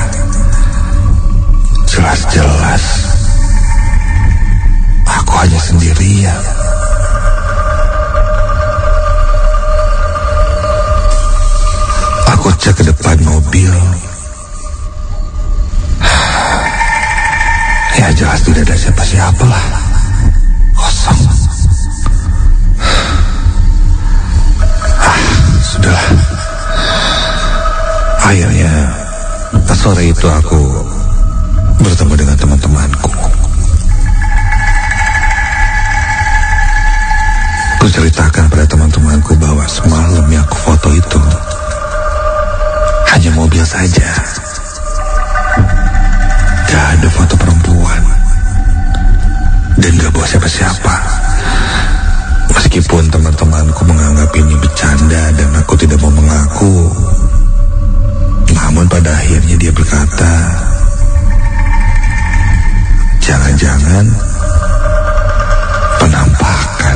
Jelas-jelas aku hanya sendirian. Aku cek ke depan mobil. Ya jelas tidak ada siapa-siapa lah. Kosong. Sudahlah. Akhirnya sore itu aku bertemu dengan teman-temanku. Aku ceritakan pada teman-temanku bahwa semalam yang aku foto itu hanya mobil saja. Gak ada foto perempuan. Dan gak bawa siapa-siapa. Meskipun teman-temanku menganggap ini bercanda dan aku tidak mau mengaku, namun pada akhirnya dia berkata, jangan-jangan penampakan.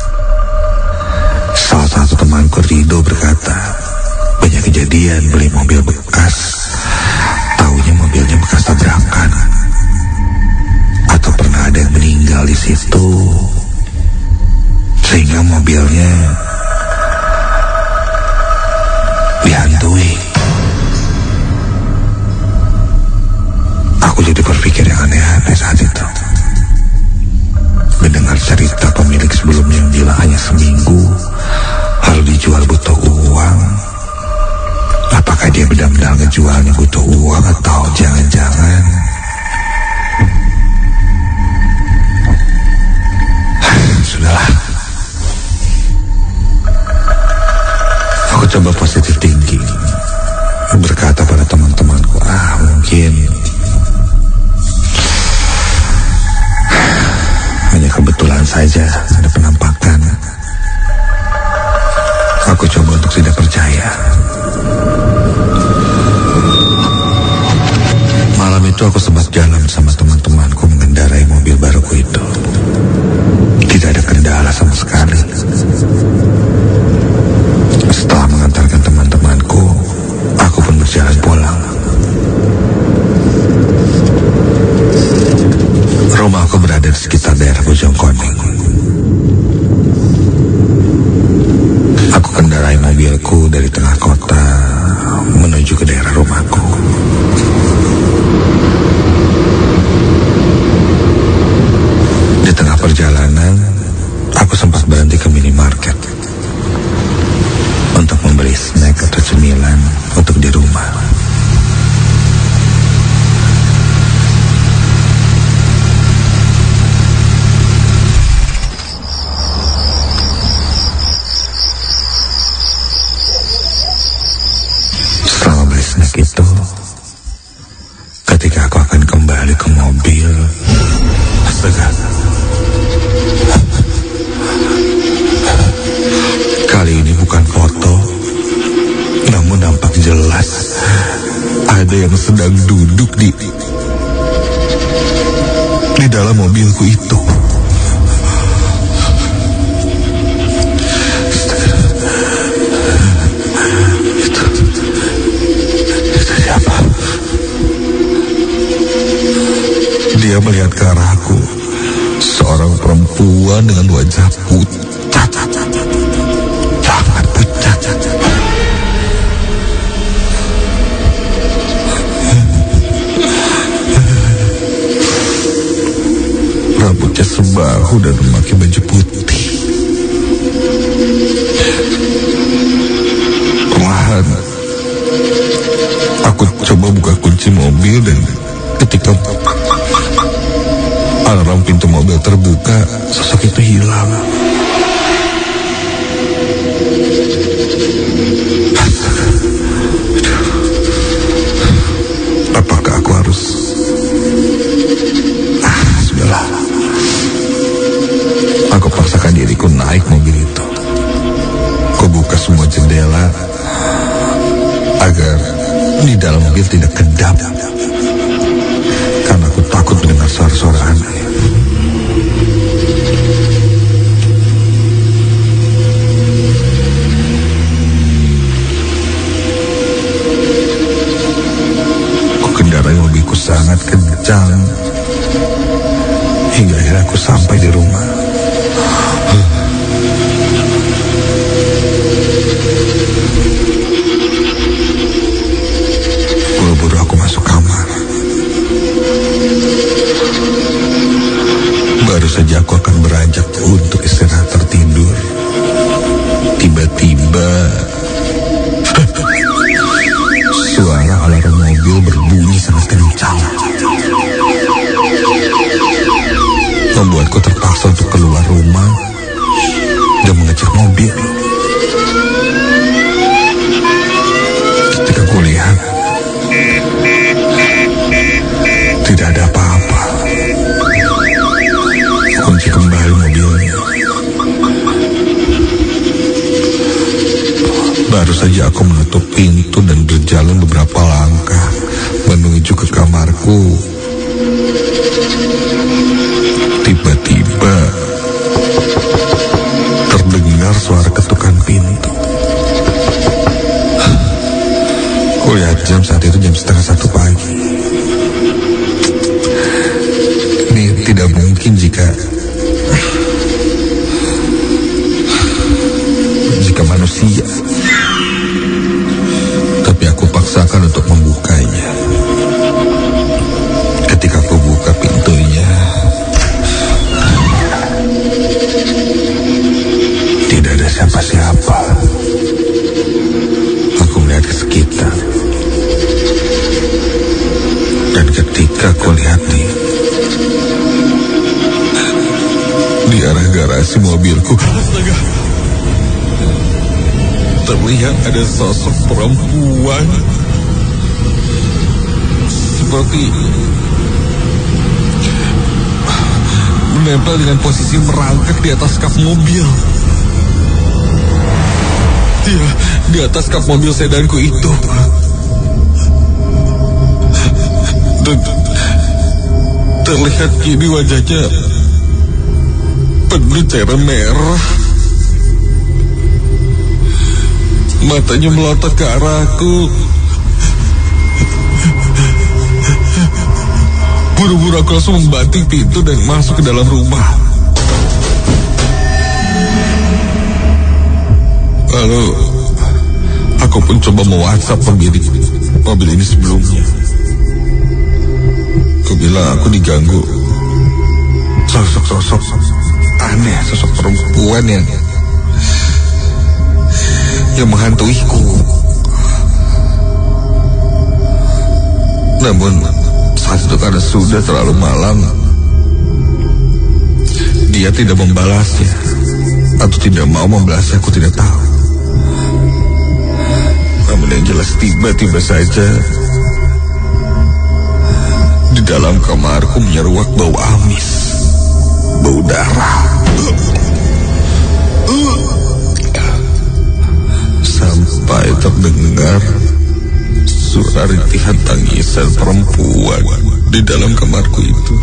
Salah satu temanku, Rido, berkata, banyak kejadian beli mobil bekas, taunya mobilnya bekas tabrakan, atau pernah ada yang meninggal di situ, sehingga mobilnya dihantui. Aku jadi berpikir yang aneh-aneh saat itu. Mendengar cerita pemilik sebelumnya yang bilang hanya seminggu, lalu dijual butuh uang. Apakah dia benar-benar ngejualnya butuh uang, atau jangan-jangan sudahlah. Aku coba positive thinking, berkata pada teman-temanku, mungkin hanya kebetulan saja ada penampakan. Aku coba untuk tidak percaya. Malam itu aku sempat jalan bersama teman-temanku mengendarai mobil baruku itu. Tidak ada kendala sama sekali. Setelah mengantarkan teman-temanku, aku pun berjalan pulang. Rumahku berada di sekitar daerah Bojongkoneng. Aku kendarai mobilku dari tengah kota menuju ke daerah rumahku. Di tengah perjalanan, aku sempat berhenti ke minimarket untuk membeli snack atau cemilan untuk di rumah. Selama beli snack itu, ketika aku akan kembali ke mobil, astaga, kali ini bukan foto, namun nampak jelas ada yang sedang duduk di dalam mobilku itu. Itu siapa? Dia melihat ke arahku, seorang perempuan dengan wajah pucat, sangat pucat. Rambutnya sebahu dan memakai baju putih. Perlahan aku coba buka kunci mobil, dan ketika alarm pintu mobil terbuka, sosok itu hilang. Apakah aku harus... sudahlah. Aku paksakan diriku naik mobil itu. Aku buka semua jendela agar di dalam mobil tidak kedap, karena aku takut mendengar suara-suara aneh. kencang hingga akhirnya aku sampai di rumah. Buru-buru aku masuk kamar. Baru saja aku akan beranjak untuk istirahat tertidur, tiba-tiba suara alarm mobil berbunyi sangat kencang, membuatku terpaksa untuk keluar rumah dan mengecek mobil. Ketika aku lihat, tidak ada apa-apa. Kunci kembali mobilnya. Baru saja aku menutup pintu dan berjalan beberapa langkah menuju ke kamarku, tiba-tiba terdengar suara ketukan pintu. Kulihat jam saat itu jam 12:30 pagi. Ini tidak mungkin jika manusia. Tapi aku paksakan untuk membukanya. Ketika aku buka pintunya, tidak ada siapa-siapa. Aku melihat ke sekitar, dan ketika aku lihat di arah garasi mobilku, astaga, terlihat ada sosok perempuan seperti menempel dengan posisi merangkak di atas kap mobil. Iya, di atas kap mobil sedanku itu. Dan terlihat kini wajahnya penuh cairan merah. Matanya melotot ke arahku. Buru-buru aku langsung membanting pintu dan masuk ke dalam rumah. Lalu aku pun coba me-WhatsApp pemilik mobil ini sebelumnya. Aku bilang aku diganggu sosok aneh, sosok perempuan yang menghantuiku. Namun saat itu karena sudah terlalu malam, dia tidak membalasnya atau tidak mau membalasnya, aku tidak tahu. Namun yang jelas tiba-tiba saja di dalam kamarku menyeruak bau amis, bau darah. Sampai terdengar suara rintihan tangisan perempuan di dalam kamarku itu.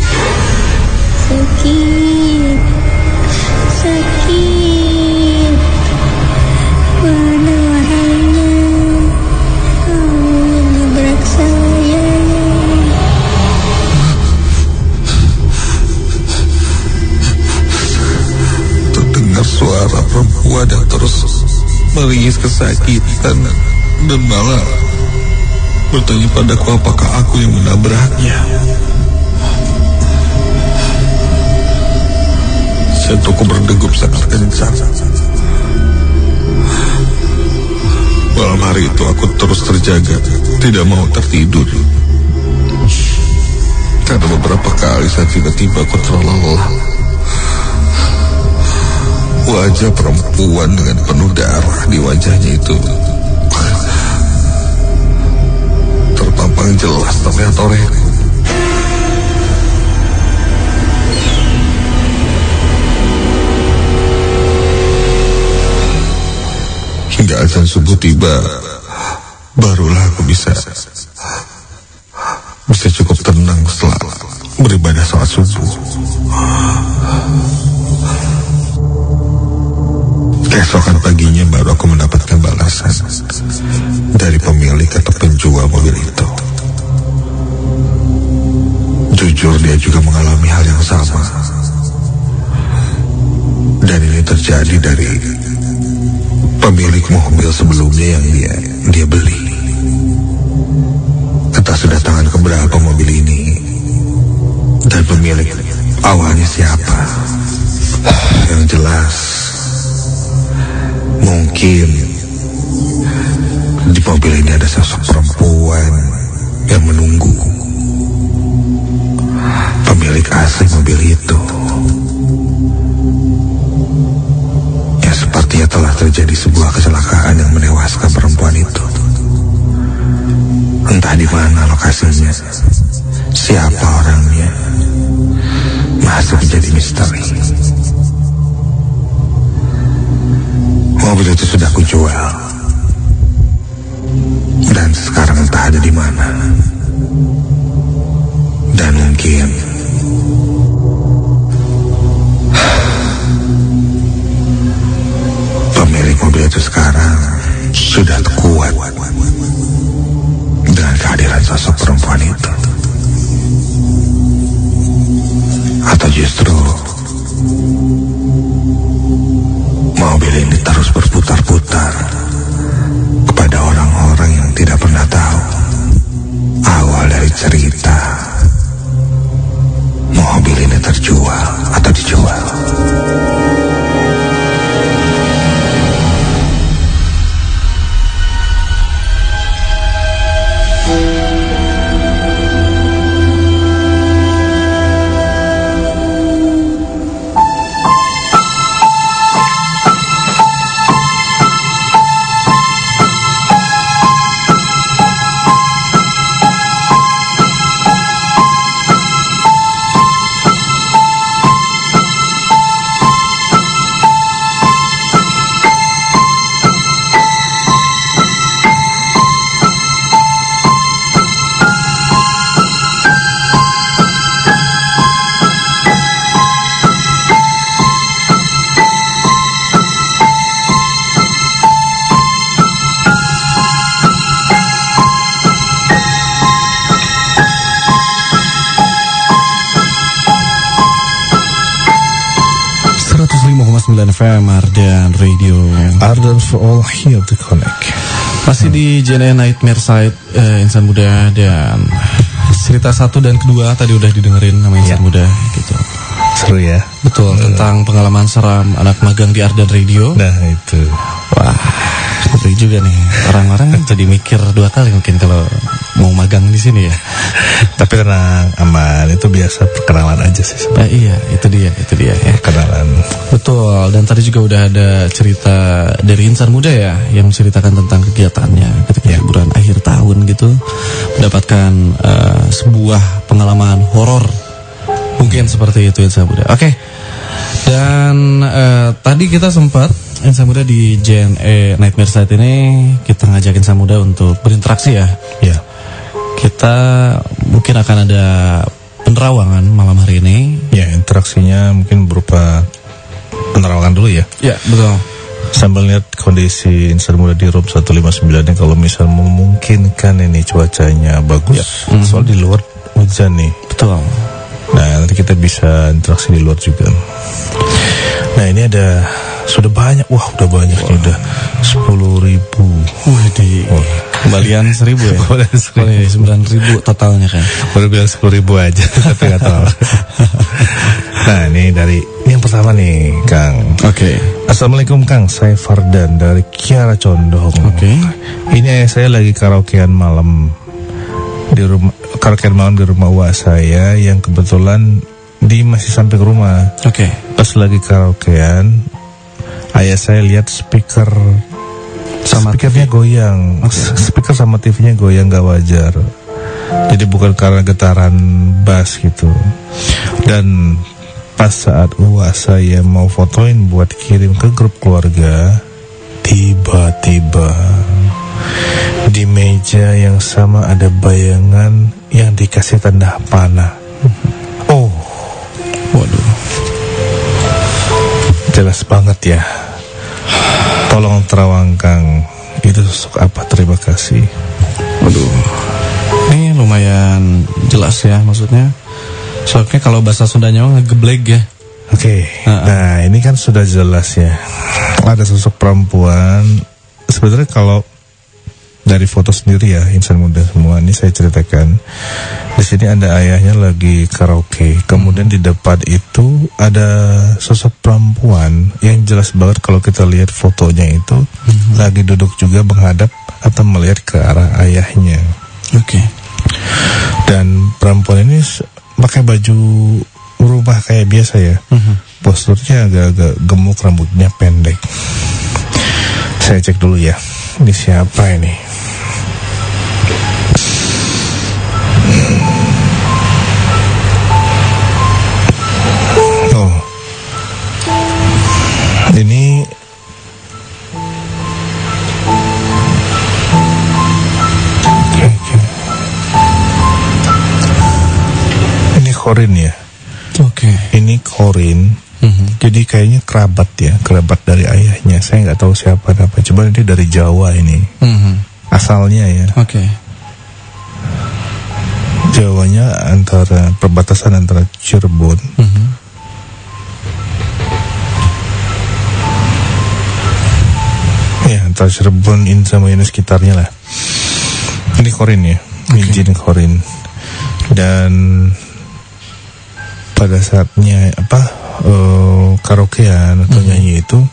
Sakit, mana orangnya? Kamu yang nabrak saya. Terdengar suara perempuan yang terus meringis kesakitan dan malah bertanya padaku apakah aku yang menabraknya. Jantungku berdegup sangat kencang. Malam hari itu aku terus terjaga, tidak mau tertidur. Karena beberapa kali saat tiba-tiba aku terlelap. Wajah perempuan dengan penuh darah di wajahnya itu terpampang jelas terlihat olehku. Hingga azan subuh tiba, barulah aku bisa cukup tenang setelah beribadah salat subuh. Keesokan paginya baru aku mendapatkan balasan dari pemilik atau penjual mobil itu. jujur dia juga mengalami hal yang sama. Dan ini terjadi dari pemilik mobil sebelumnya yang dia beli. Entah sudah tangan keberapa mobil ini dan pemilik awalnya siapa. Yang jelas mungkin di mobil ini ada sosok perempuan yang menunggu pemilik asli mobil itu, yang sepertinya telah terjadi sebuah kecelakaan yang menewaskan perempuan itu. Entah di mana lokasinya, siapa orangnya, masih menjadi misteri. Mobil itu sudah kujual, dan sekarang entah ada di mana. Dan mungkin pemilik mobil itu sekarang sudah kuat dengan kehadiran sosok perempuan itu. Atau justru mobil ini terus berputar-putar kepada orang-orang yang tidak pernah tahu awal dari cerita mobil ini terjual atau dijual. FM Ardan Radio, Ardan for all here to connect. Masih di JNE Nightmare Side, Insan Muda, dan cerita 1 dan kedua tadi udah didengerin sama Insan Muda gitu. Seru ya. Betul, tentang pengalaman seram anak magang di Ardan Radio. Nah itu. Wah, seru juga nih. Orang-orang jadi mikir 2 kali mungkin kalau mau magang di sini ya. Tapi tenang, aman. Itu biasa perkenalan aja sih. Iya, itu dia ya. Perkenalan. Betul, dan tadi juga udah ada cerita dari Insan Muda ya, yang menceritakan tentang kegiatannya ketika liburan akhir tahun gitu, mendapatkan sebuah pengalaman horor. Mungkin seperti itu Insan Muda. Oke. Dan tadi kita sempat Insan Muda di JNE Nightmare Side ini kita ngajakin Insan Muda untuk berinteraksi ya. Iya. Kita mungkin akan ada penerawangan malam hari ini. Ya, interaksinya mungkin berupa penerawangan dulu ya. Ya, betul. Sambil lihat kondisi Insan Muda di room 159 ini, kalau misal memungkinkan ini cuacanya bagus. Ya. Soal di luar hujan nih. Betul. Nah, nanti kita bisa interaksi di luar juga. Nah, ini ada sudah banyak. Wah, udah banyak nih, udah 10.000. Wih, kembalian 1.000 ya. Kembalian 9.000 totalnya kan. Baru bilang 10.000 aja, tapi nggak tahu. Nah, ini dari yang pertama nih, Kang. Oke. Assalamualaikum Kang, saya Fardan dari Kiara Condong. Oke. Ini saya lagi karaokean malam di rumah uak saya yang kebetulan masih sampai ke rumah. Oke. Pas lagi karaokean, ayah saya lihat speakernya goyang. Speaker sama TV-nya goyang gak wajar. Jadi bukan karena getaran bass gitu. Dan pas saat uak saya mau fotoin buat kirim ke grup keluarga, tiba-tiba di meja yang sama ada bayangan yang dikasih tanda panah. Oh, waduh, jelas banget ya. Tolong terawang Kang, itu sosok apa? Terima kasih. Waduh, ini lumayan jelas ya, maksudnya Soalnya kalau bahasa Sundanya ngegeblek ya. Oke. Nah, ini kan sudah jelas ya. Ada sosok perempuan. Sebenarnya kalau dari foto sendiri ya, insan muda semua ini saya ceritakan. Di sini ada ayahnya lagi karaoke. Kemudian di depan itu ada sosok perempuan yang jelas banget kalau kita lihat fotonya itu lagi duduk juga menghadap atau melihat ke arah ayahnya. Oke. Dan perempuan ini pakai baju rumah kayak biasa ya. Posturnya agak-agak gemuk, rambutnya pendek. Saya cek dulu ya. Ini siapa ini? Oh, ini ini Corin ya. Oke. Ini Corin. Jadi kayaknya kerabat ya, kerabat dari ayahnya. Saya nggak tahu siapa apa. Coba ini dari Jawa ini. Asalnya ya. Oke. Jawanya antara perbatasan antara Cirebon. Ya, antara Cirebon ini sama ini sekitarnya lah. Ini Corin ya. Mijin Corin. Dan pada saatnya karaokean atau nyanyi itu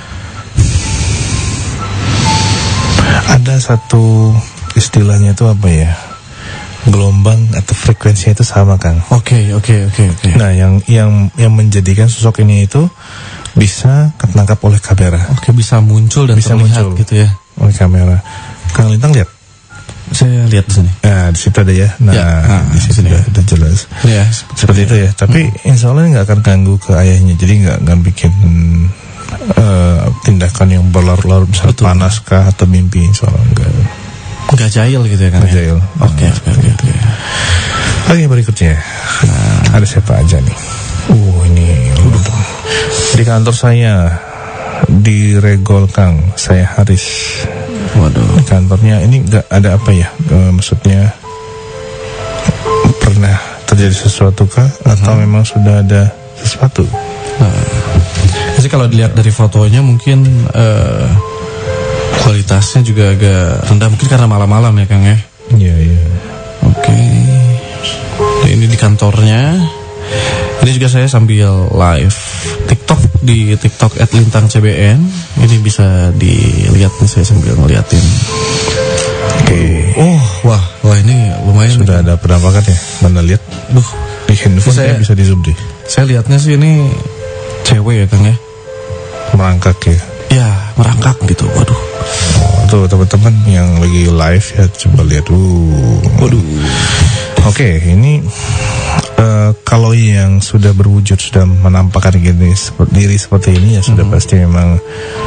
ada satu istilahnya itu apa ya, gelombang atau frekuensinya itu sama Kang. Oke. Nah yang menjadikan sosok ini itu bisa ketangkap oleh kamera. Oke, bisa muncul dan bisa terlihat muncul gitu ya oleh kamera. Kang Lintang lihat? Saya lihat di sini. Nah, di situ ada ya. Nah, di situ udah jelas. Ya, seperti itu ya. Tapi insya Allah nggak akan ganggu ke ayahnya. Jadi nggak bikin tindakan yang berlarut-larut, misalnya panas kah atau mimpi. Insya Allah nggak jahil gitu ya kan? Nggak jahil. Oke. Oke, berikutnya. Ada siapa aja nih? Ini di kantor saya di Regol Kang. Saya Haris. Waduh. Kantornya ini nggak ada apa ya? Maksudnya pernah terjadi sesuatu kah? Atau memang sudah ada sesuatu? Jadi kalau dilihat dari fotonya mungkin kualitasnya juga agak rendah. Mungkin karena malam-malam ya Kang ya? Iya. Oke. Ini di kantornya. Ini juga saya sambil live TikTok di TikTok @lintangcbn. Ini bisa dilihat nih, saya sambil ngeliatin. Oke. Wah ini lumayan. Sudah ada penampakan ya? Mana lihat? Di handphone saya bisa di zoom deh. Saya lihatnya sih ini cewek ya Kang ya. Merangkak ya? Ya merangkak gitu. Waduh. Tuh teman-teman yang lagi live ya, coba lihat. Waduh. Oke, ini kalau yang sudah berwujud, sudah menampakkan diri seperti ini ya sudah pasti memang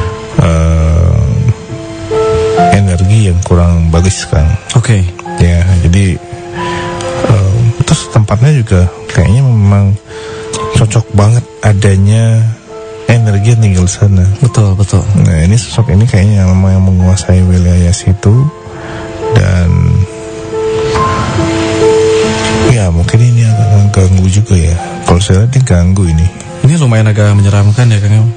energi yang kurang bagus kan. Oke. Ya, jadi terus tempatnya juga kayaknya memang cocok banget adanya energi yang tinggal di sana. Betul. Nah, ini sosok ini kayaknya memang yang menguasai wilayah situ dan ya mungkin ini agak ganggu juga ya. Kalau saya lihat ini ganggu ini. Ini lumayan agak menyeramkan ya Kang.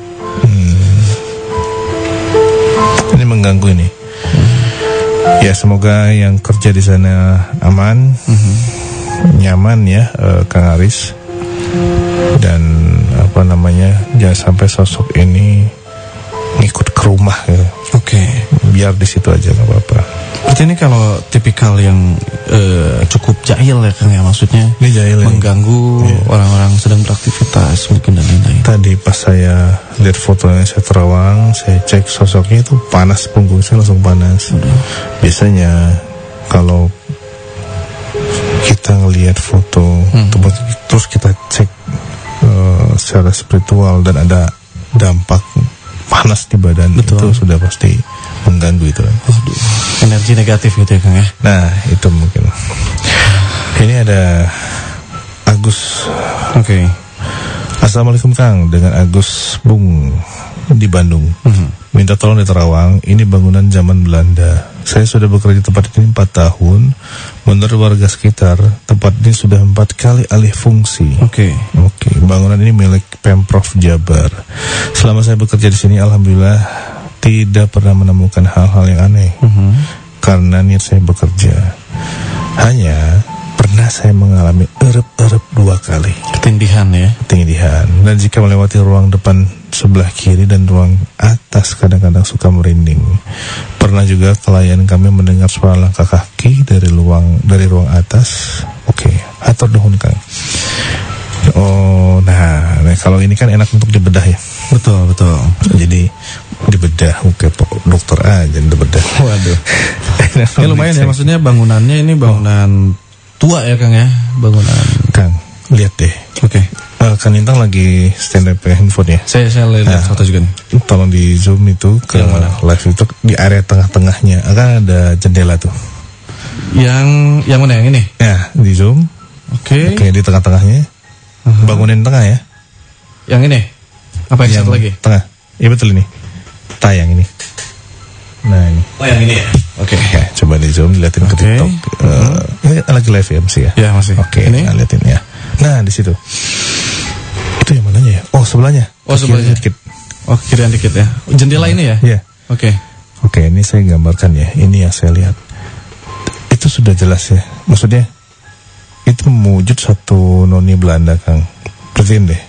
Ini mengganggu ini. Ya semoga yang kerja di sana aman, nyaman ya Kang Aris. Dan jangan sampai sosok ini ngikut ke rumah ya. Oke. Biar di situ aja nggak apa-apa. Berarti ini kalau tipikal yang cukup jahil ya Kang ya, maksudnya ini jahil mengganggu orang-orang sedang beraktivitas mungkin dan lain-lain. Tadi pas saya lihat fotonya, saya terawang, saya cek sosoknya itu panas, punggung saya langsung panas. Biasanya kalau kita ngelihat foto terus kita cek secara spiritual dan ada dampak panas di badan, itu sudah pasti mengganggu itu. Energi negatif gitu ya Kang ya. Nah itu mungkin. Ini ada Agus. Oke. Assalamualaikum Kang, dengan Agus Bung di Bandung. minta tolong di Terawang. Ini bangunan zaman Belanda. Saya sudah bekerja di tempat ini 4 tahun. Menurut warga sekitar, tempat ini sudah 4 kali alih fungsi. Oke. Bangunan ini milik Pemprov Jabar. Selama saya bekerja di sini, alhamdulillah tidak pernah menemukan hal-hal yang aneh. Karena niat saya bekerja. Hanya pernah saya mengalami erep-erep 2 kali. Ketindihan ya. Dan jika melewati ruang depan sebelah kiri dan ruang atas kadang-kadang suka merinding. Pernah juga klien kami mendengar suara langkah kaki dari ruang atas. Hatur nuhun Kang. Nah kalau ini kan enak untuk dibedah ya. Betul. Jadi dibedah, dokter aja dibedah. Waduh. Ya lumayan ya, maksudnya bangunannya ini bangunan tua ya Kang ya, bangunan. Kang, lihat deh. Kan Intang lagi stand up handphone ya. Saya lihat foto juga nih. Tolong di zoom itu ke live itu di area tengah-tengahnya. Akan ada jendela tuh. Yang mana yang ini? Ya, di zoom. Oke, di tengah-tengahnya. Bangunin tengah ya. Yang ini? Apa yang satu lagi? Tengah. Iya betul ini. Tayang ini. Nah ini. Oh yang ini ya. Ya, coba di zoom, liatin ke TikTok. Ini lagi live ya MC ya? Ya masih. Ini liatin ya. Nah di situ. Itu yang mananya ya? Oh sebelahnya. Sebelahnya dikit. Kirian dikit ya. Jendela ini ya? Iya. Oke, ini saya gambarkan ya. Ini yang saya lihat. Itu sudah jelas ya. Maksudnya itu mewujud satu noni Belanda Kang. Perhatiin deh.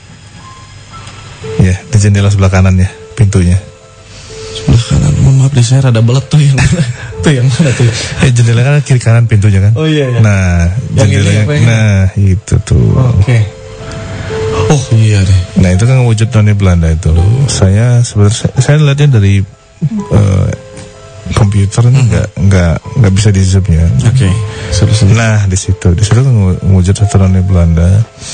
Ya, di jendela sebelah kanan ya, pintunya. Sebelah kanan. Mohon maaf nih, saya rada belet tuh yang mana. Yang mana tuh? Jendela kan kiri kanan pintunya kan. Oh iya. Nah, jendelanya. Nah, itu tuh. Oh iya deh. Nah, itu kan wujud noni Belanda itu. Saya sebenarnya saya lihatnya dari komputer nggak bisa di zoom ya. Nah, di situ kan wujud satu noni Belanda.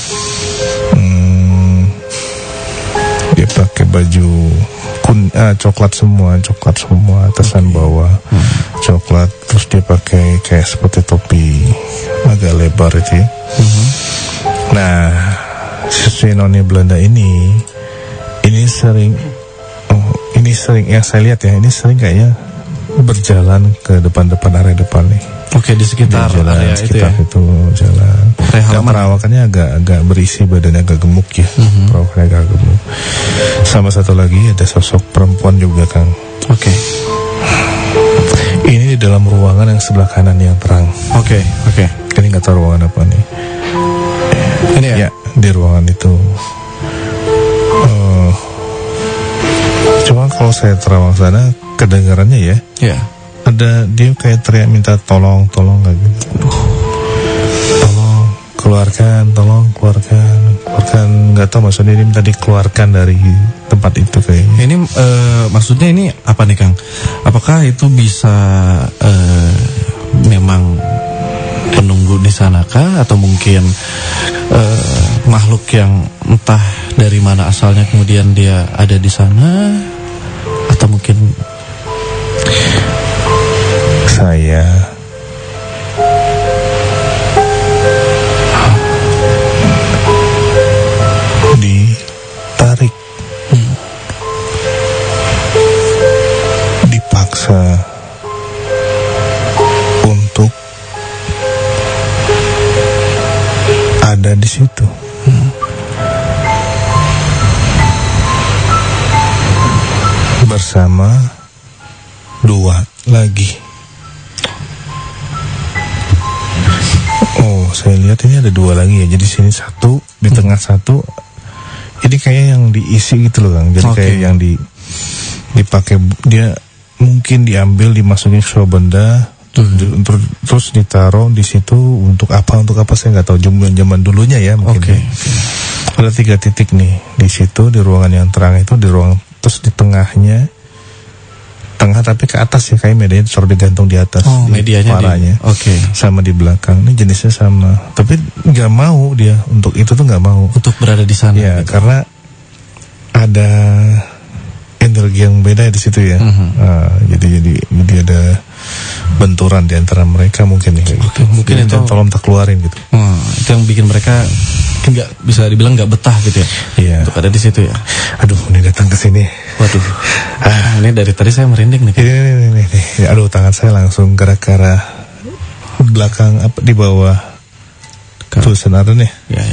Dia pakai baju coklat semua atasan bawah coklat, terus dia pakai kayak seperti topi agak lebar itu ya. Nah si noni Belanda ini sering yang saya lihat ya, ini sering kayaknya berjalan ke depan area depan nih. Di sekitar area sekitar itu jalan. Dan perawakannya agak berisi, badannya agak gemuk ya. Perawakannya agak gemuk. Sama satu lagi ada sosok perempuan juga Kang. Ini di dalam ruangan yang sebelah kanan yang terang. Ini nggak tahu ruangan apa nih. Ini ya? Ya, di ruangan itu. Cuma kalau saya terawang sana kedengarannya ya. Iya. Ada dia kayak teriak minta tolong kayak gitu. Tolong keluarkan, nggak tahu maksudnya ini minta dikeluarkan dari tempat itu kayaknya. Ini maksudnya ini apa nih Kang? Apakah itu bisa memang penunggu di sana kah, atau mungkin makhluk yang entah dari mana asalnya kemudian dia ada di sana, atau mungkin saya ditarik, dipaksa untuk ada di situ. Bersama 2 lagi. Saya lihat ini ada 2 lagi ya. Jadi sini 1, di tengah 1. Ini kayak yang diisi gitu loh Kang. Jadi kayak yang dipakai, dia mungkin diambil, dimasukin ke sebuah benda, terus ditaruh di situ untuk apa saya nggak tahu. Zaman dulunya ya mungkin. Ada 3 titik nih di situ, di ruangan yang terang itu, di ruang, terus di tengah tapi ke atas ya, kayak medianya ditaruh digantung di atas. Medianya paranya. Sama di belakang. Ini jenisnya sama. Tapi nggak mau dia untuk itu tuh, nggak mau untuk berada di sana. Ya gitu. Karena ada energi yang beda di situ ya. Jadi ada benturan di antara mereka mungkin ya, kayak gitu. Mungkin itu tolong tak keluarin gitu. Itu yang bikin mereka nggak bisa dibilang nggak betah gitu ya. Iya. Untuk ada di situ ya. Aduh, ini datang ke sini. Waduh. Ini dari tadi saya merinding nih. Ini. Aduh, tangan saya langsung gara-gara belakang di bawah. Tuh senar nih. Ya.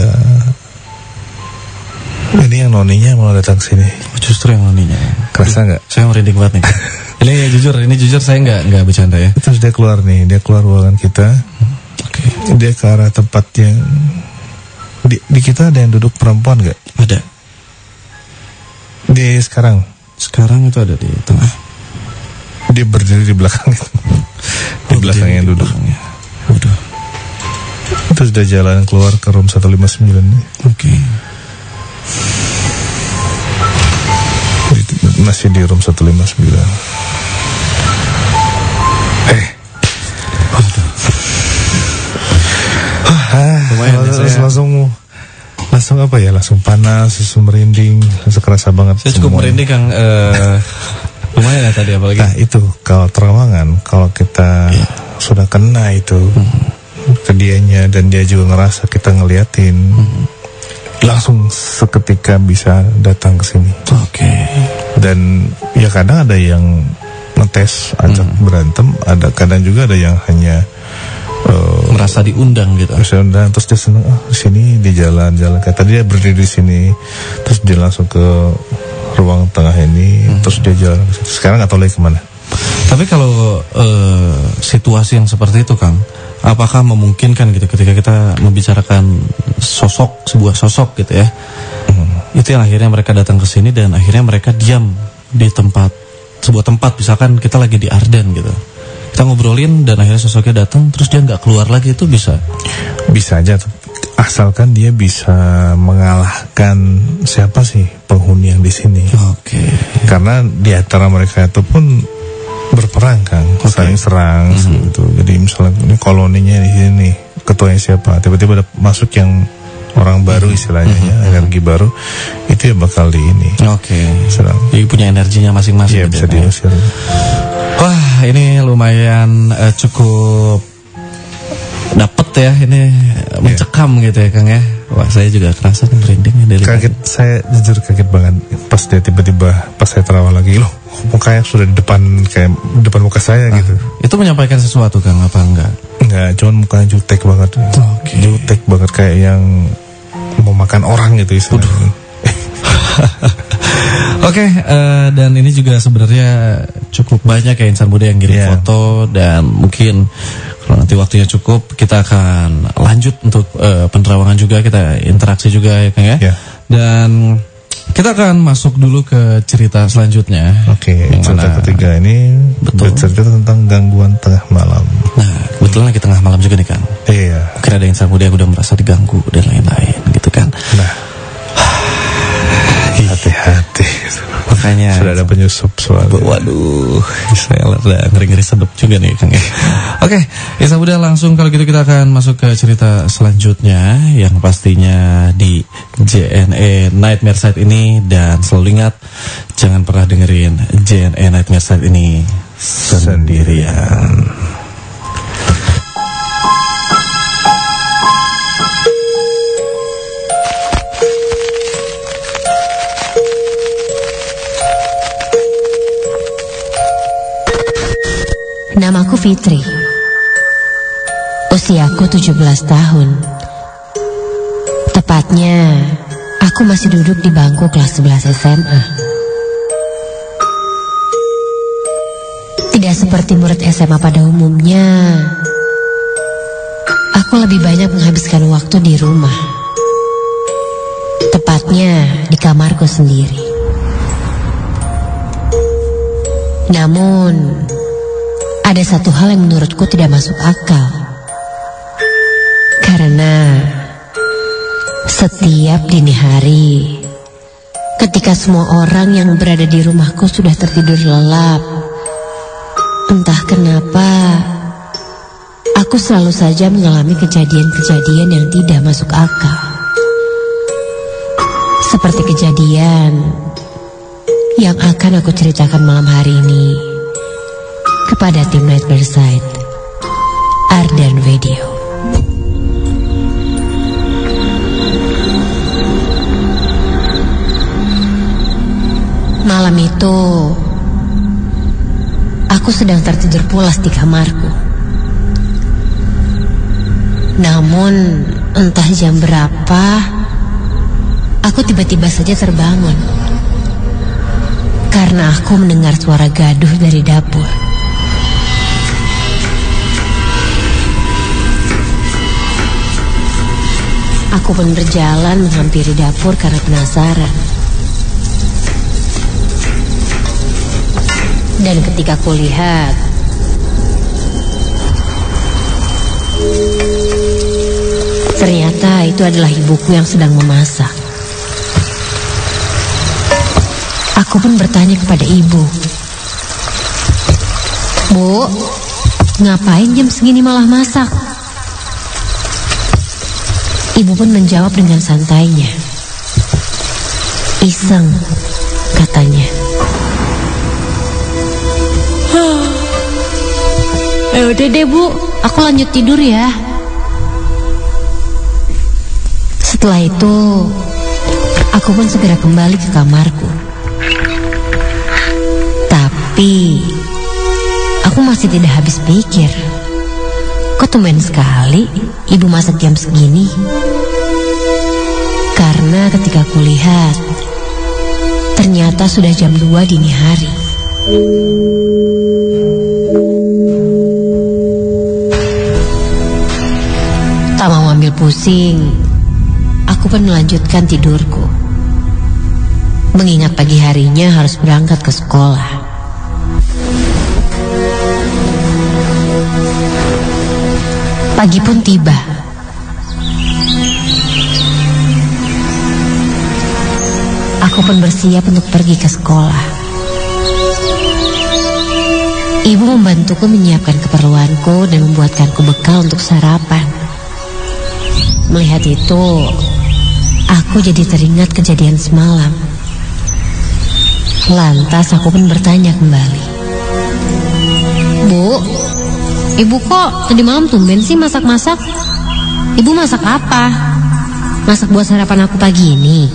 Ini yang noninya mau datang ke sini. Justru yang noninya. Kerasa nggak? Saya merinding banget nih. Ini jujur saya nggak bercanda ya. Terus dia keluar ruangan kita. Oke. Dia ke arah tempat yang di kita ada yang duduk perempuan nggak? Ada. Di sekarang itu ada di tengah. Dia berdiri di belakang itu. Di belakang yang duduk. Waduh. Terus dia jalan keluar ke room 159 nih. Oke. Masih di room 159. Langsung apa ya? Langsung panas, langsung merinding, langsung kerasa banget. Saya cukup merinding Kang. Lumayan ya tadi apalagi. Nah itu kalau terawangan, kalau kita sudah kena itu ke dianya dan dia juga ngerasa kita ngeliatin, langsung seketika bisa datang ke sini. Oke. Dan ya kadang ada yang ngetes ajak berantem, kadang juga ada yang hanya merasa diundang gitu. Terus dia seneng, di sini di jalan-jalan. Kayak tadi dia berdiri di sini, terus dia langsung ke ruang tengah ini, terus dia jalan. Sekarang nggak tahu lagi kemana. Tapi kalau situasi yang seperti itu, Kang, apakah memungkinkan gitu ketika kita membicarakan sebuah sosok gitu ya? Itu yang akhirnya mereka datang ke sini dan akhirnya mereka diam di sebuah tempat, misalkan kita lagi di Arden gitu. Kita ngobrolin dan akhirnya sosoknya datang terus dia nggak keluar lagi, itu bisa aja, asalkan dia bisa mengalahkan siapa sih penghuni yang di sini. Oke. Karena di antara mereka itu pun berperang kan, saling serang gitu. Jadi misalnya ini koloninya di sini, ketuanya siapa, tiba-tiba ada masuk yang orang baru istilahnya, energi baru, itu ya bakal di ini. Oke. Jadi punya energinya masing-masing. Iya, bisa diusir. Wah, ini lumayan cukup dapet ya, ini mencekam gitu ya Kang ya. Wah, saya juga kerasa merinding dari kaget. Saya jujur kaget banget pas dia tiba-tiba pas saya terawih lagi, loh mukanya sudah di depan muka saya gitu. Itu menyampaikan sesuatu Kang apa enggak? Enggak, cuman mukanya jutek banget. Jutek banget kayak yang mau makan orang gitu istilahnya. Oke, dan ini juga sebenarnya cukup banyak ya insan muda yang kirim foto, dan mungkin kalau nanti waktunya cukup kita akan lanjut untuk penerawangan juga, kita interaksi juga ya Kang ya. Dan kita akan masuk dulu ke cerita selanjutnya. Oke, cerita ketiga ini bercerita tentang gangguan tengah malam. Nah, kebetulan lagi tengah malam juga nih Kang. Iya. Mungkin ada insan muda yang udah merasa diganggu dan lain-lain gitu kan. Nah, hati-hati. Makanya sudah ada penyusup soalnya. Waduh, saya udah ngeri-ngeri sedep juga nih Kang. Oke, ya udah langsung kalau gitu kita akan masuk ke cerita selanjutnya yang pastinya di JNE Nightmare Site ini. Dan selalu ingat, jangan pernah dengerin JNE Nightmare Site ini sendirian. Namaku Fitri. Usiaku 17 tahun. Tepatnya, aku masih duduk di bangku kelas 11 SMA. Tidak seperti murid SMA pada umumnya, aku lebih banyak menghabiskan waktu di rumah. Tepatnya di kamarku sendiri. Namun, ada satu hal yang menurutku tidak masuk akal. Karena setiap dini hari, ketika semua orang yang berada di rumahku sudah tertidur lelap, entah kenapa, aku selalu saja mengalami kejadian-kejadian yang tidak masuk akal. Seperti kejadian yang akan aku ceritakan malam hari ini kepada tim Nightmare Site Ardan Radio. sedang tertidur pulas di kamarku. Namun entah jam berapa, aku tiba-tiba saja terbangun karena aku mendengar suara gaduh dari dapur. Aku pun berjalan menghampiri dapur karena penasaran. Dan ketika aku lihat, ternyata itu adalah ibuku yang sedang memasak. Aku pun bertanya kepada ibu, "Bu, ngapain jam segini malah masak?" Ibu pun menjawab dengan santainya, "Iseng," katanya. Udah deh Bu, aku lanjut tidur ya. Setelah itu, aku pun segera kembali ke kamarku. Tapi, aku masih tidak habis pikir. Kok tumben sekali ibu masak jam segini? Karena ketika aku lihat, ternyata sudah jam 2 dini hari. Tak mau ambil pusing, aku pun melanjutkan tidurku. Mengingat pagi harinya harus berangkat ke sekolah. Pagi pun tiba. Aku pun bersiap untuk pergi ke sekolah. Ibu membantuku menyiapkan keperluanku dan membuatkanku bekal untuk sarapan. Melihat itu, aku jadi teringat kejadian semalam. Lantas aku pun bertanya kembali, "Bu, Ibu kok tadi malam tumben sih masak-masak? Ibu masak apa? Masak buat sarapan aku pagi ini?"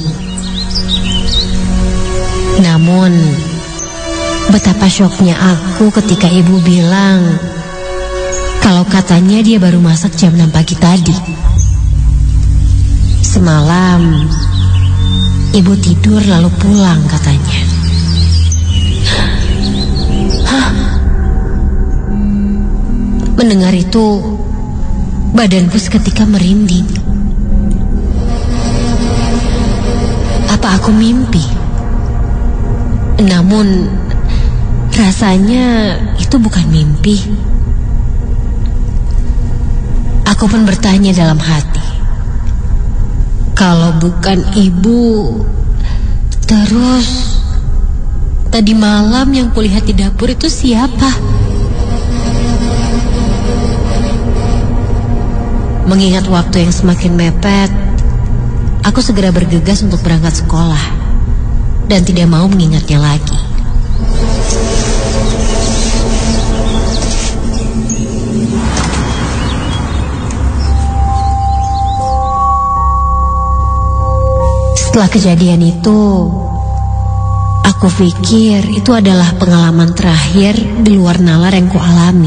Namun, betapa syoknya aku ketika ibu bilang kalau katanya dia baru masak jam 6 pagi tadi. Semalam, ibu tidur lalu pulang katanya. Mendengar itu, badanku seketika merinding. Apa aku mimpi? Namun, rasanya itu bukan mimpi. Aku pun bertanya dalam hati, kalau bukan ibu, terus tadi malam yang kulihat di dapur itu siapa? Mengingat waktu yang semakin mepet, aku segera bergegas untuk berangkat sekolah dan tidak mau mengingatnya lagi. Setelah kejadian itu, aku pikir itu adalah pengalaman terakhir di luar nalar yang kualami.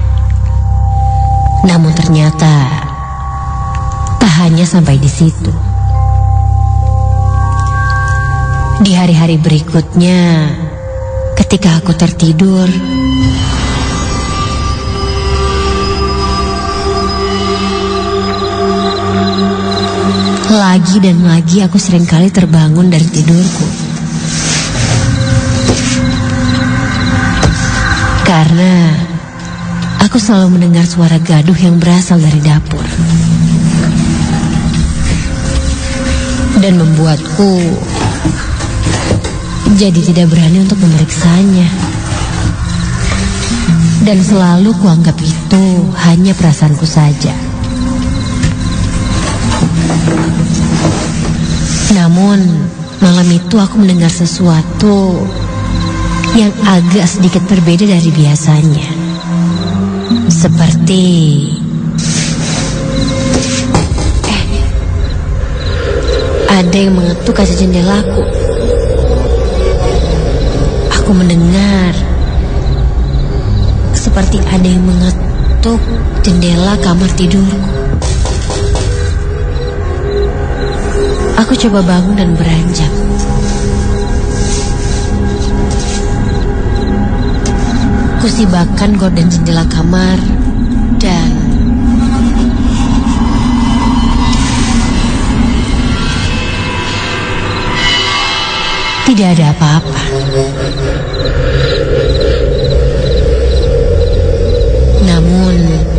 Namun ternyata tak hanya sampai di situ. Di hari-hari berikutnya, ketika aku tertidur, lagi dan lagi aku seringkali terbangun dari tidurku. Karena aku selalu mendengar suara gaduh yang berasal dari dapur. Dan membuatku jadi tidak berani untuk memeriksanya. Dan selalu kuanggap itu hanya perasaanku saja. Namun malam itu aku mendengar sesuatu yang agak sedikit berbeda dari biasanya. Seperti ada yang mengetuk kaca jendelaku. Aku mendengar seperti ada yang mengetuk jendela kamar tidurku. Aku coba bangun dan beranjak. Kusibakan gorden jendela kamar dan tidak ada apa-apa. Namun,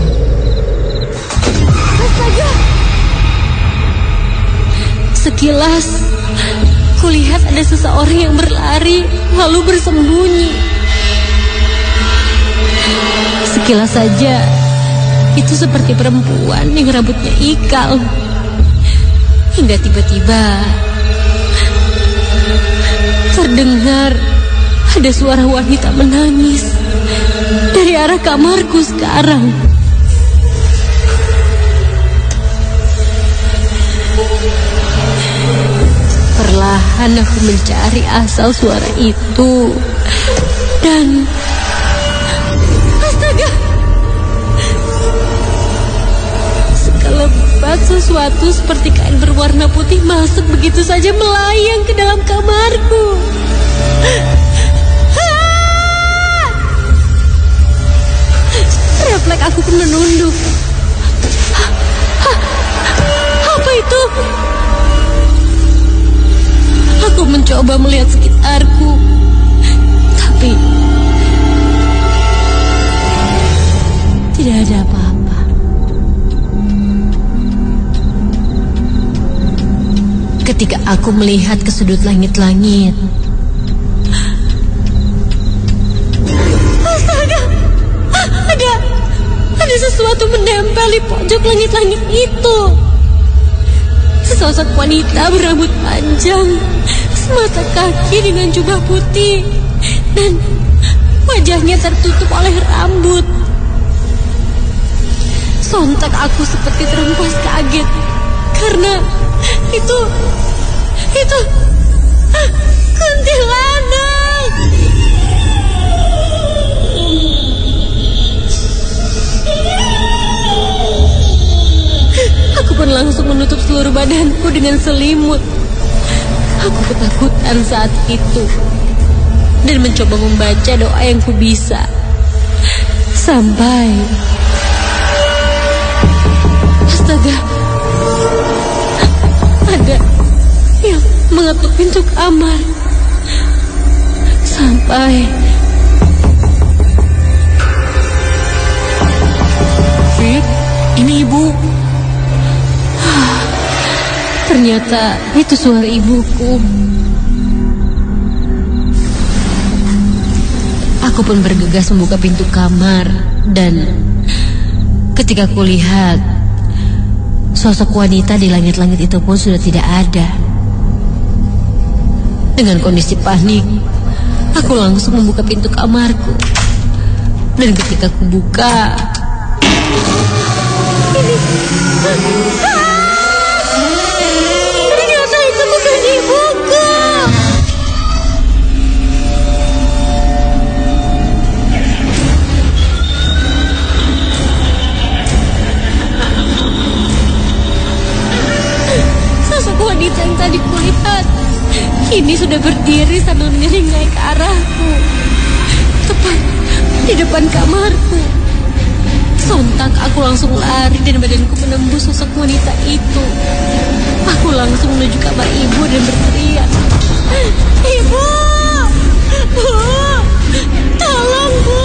sekilas kulihat ada seseorang yang berlari lalu bersembunyi. Sekilas saja itu seperti perempuan yang rambutnya ikal. Hingga tiba-tiba terdengar ada suara wanita menangis dari arah kamarku sekarang. Perlahan aku mencari asal suara itu dan astaga, sekelebat sesuatu seperti kain berwarna putih masuk begitu saja melayang ke dalam kamarku. Refleks aku pun menunduk. Apa itu? Aku mencoba melihat sekitarku, tapi tidak ada apa-apa. Ketika aku melihat ke sudut langit-langit, astaga, ada sesuatu menempel di pojok langit-langit itu. Sesosok wanita berambut panjang, semata kaki dengan jubah putih, dan wajahnya tertutup oleh rambut. Sontak aku seperti terhempas kaget, karena itu kuntilanak. Aku pun langsung menutup seluruh badanku dengan selimut. Aku ketakutan saat itu dan mencoba membaca doa yang ku bisa. Sampai astaga, ada yang mengetuk pintu kamar. Sampai Fit, ini ibu. Ternyata itu suara ibuku. Aku pun bergegas membuka pintu kamar dan ketika kulihat sosok wanita di langit-langit itu pun sudah tidak ada. Dengan kondisi panik, aku langsung membuka pintu kamarku. Dan ketika aku buka, ternyata itu bukan ibuku. Sosok wanita yang tadi kulihat kini sudah berdiri sambil menyeringai ke arahku, tepat di depan kamarku. Sontak aku langsung lari dan badanku menembus sosok wanita itu. Aku langsung menuju kamar ibu dan berteriak, "Ibu! Bu! Tolong, Bu!"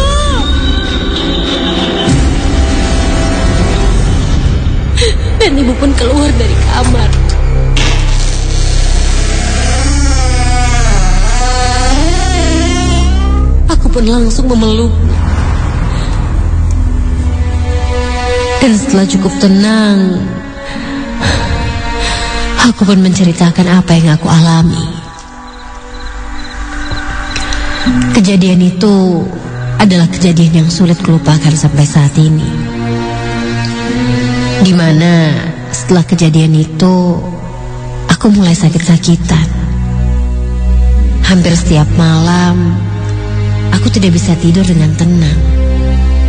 Dan ibu pun keluar dari kamar. Aku pun langsung memeluk. Dan setelah cukup tenang, aku pun menceritakan apa yang aku alami. Kejadian itu adalah kejadian yang sulit kulupakan sampai saat ini. Dimana setelah kejadian itu, aku mulai sakit-sakitan. Hampir setiap malam, aku tidak bisa tidur dengan tenang.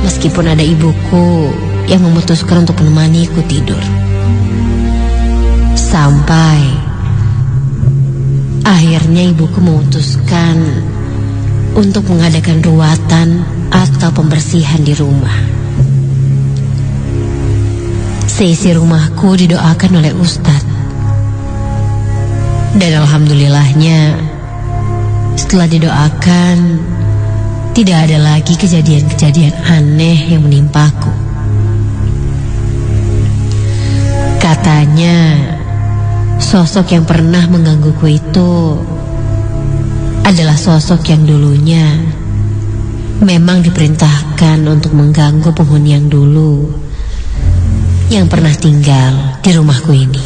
meskipun ada ibuku yang memutuskan untuk menemaniku tidur. Sampai akhirnya ibuku memutuskan untuk mengadakan ruatan atau pembersihan di rumah. Seisi rumahku didoakan oleh Ustadz. Dan alhamdulillahnya, setelah didoakan, tidak ada lagi kejadian-kejadian aneh yang menimpaku. Katanya, sosok yang pernah menggangguku itu adalah sosok yang dulunya memang diperintahkan untuk mengganggu penghuni yang dulu yang pernah tinggal di rumahku ini.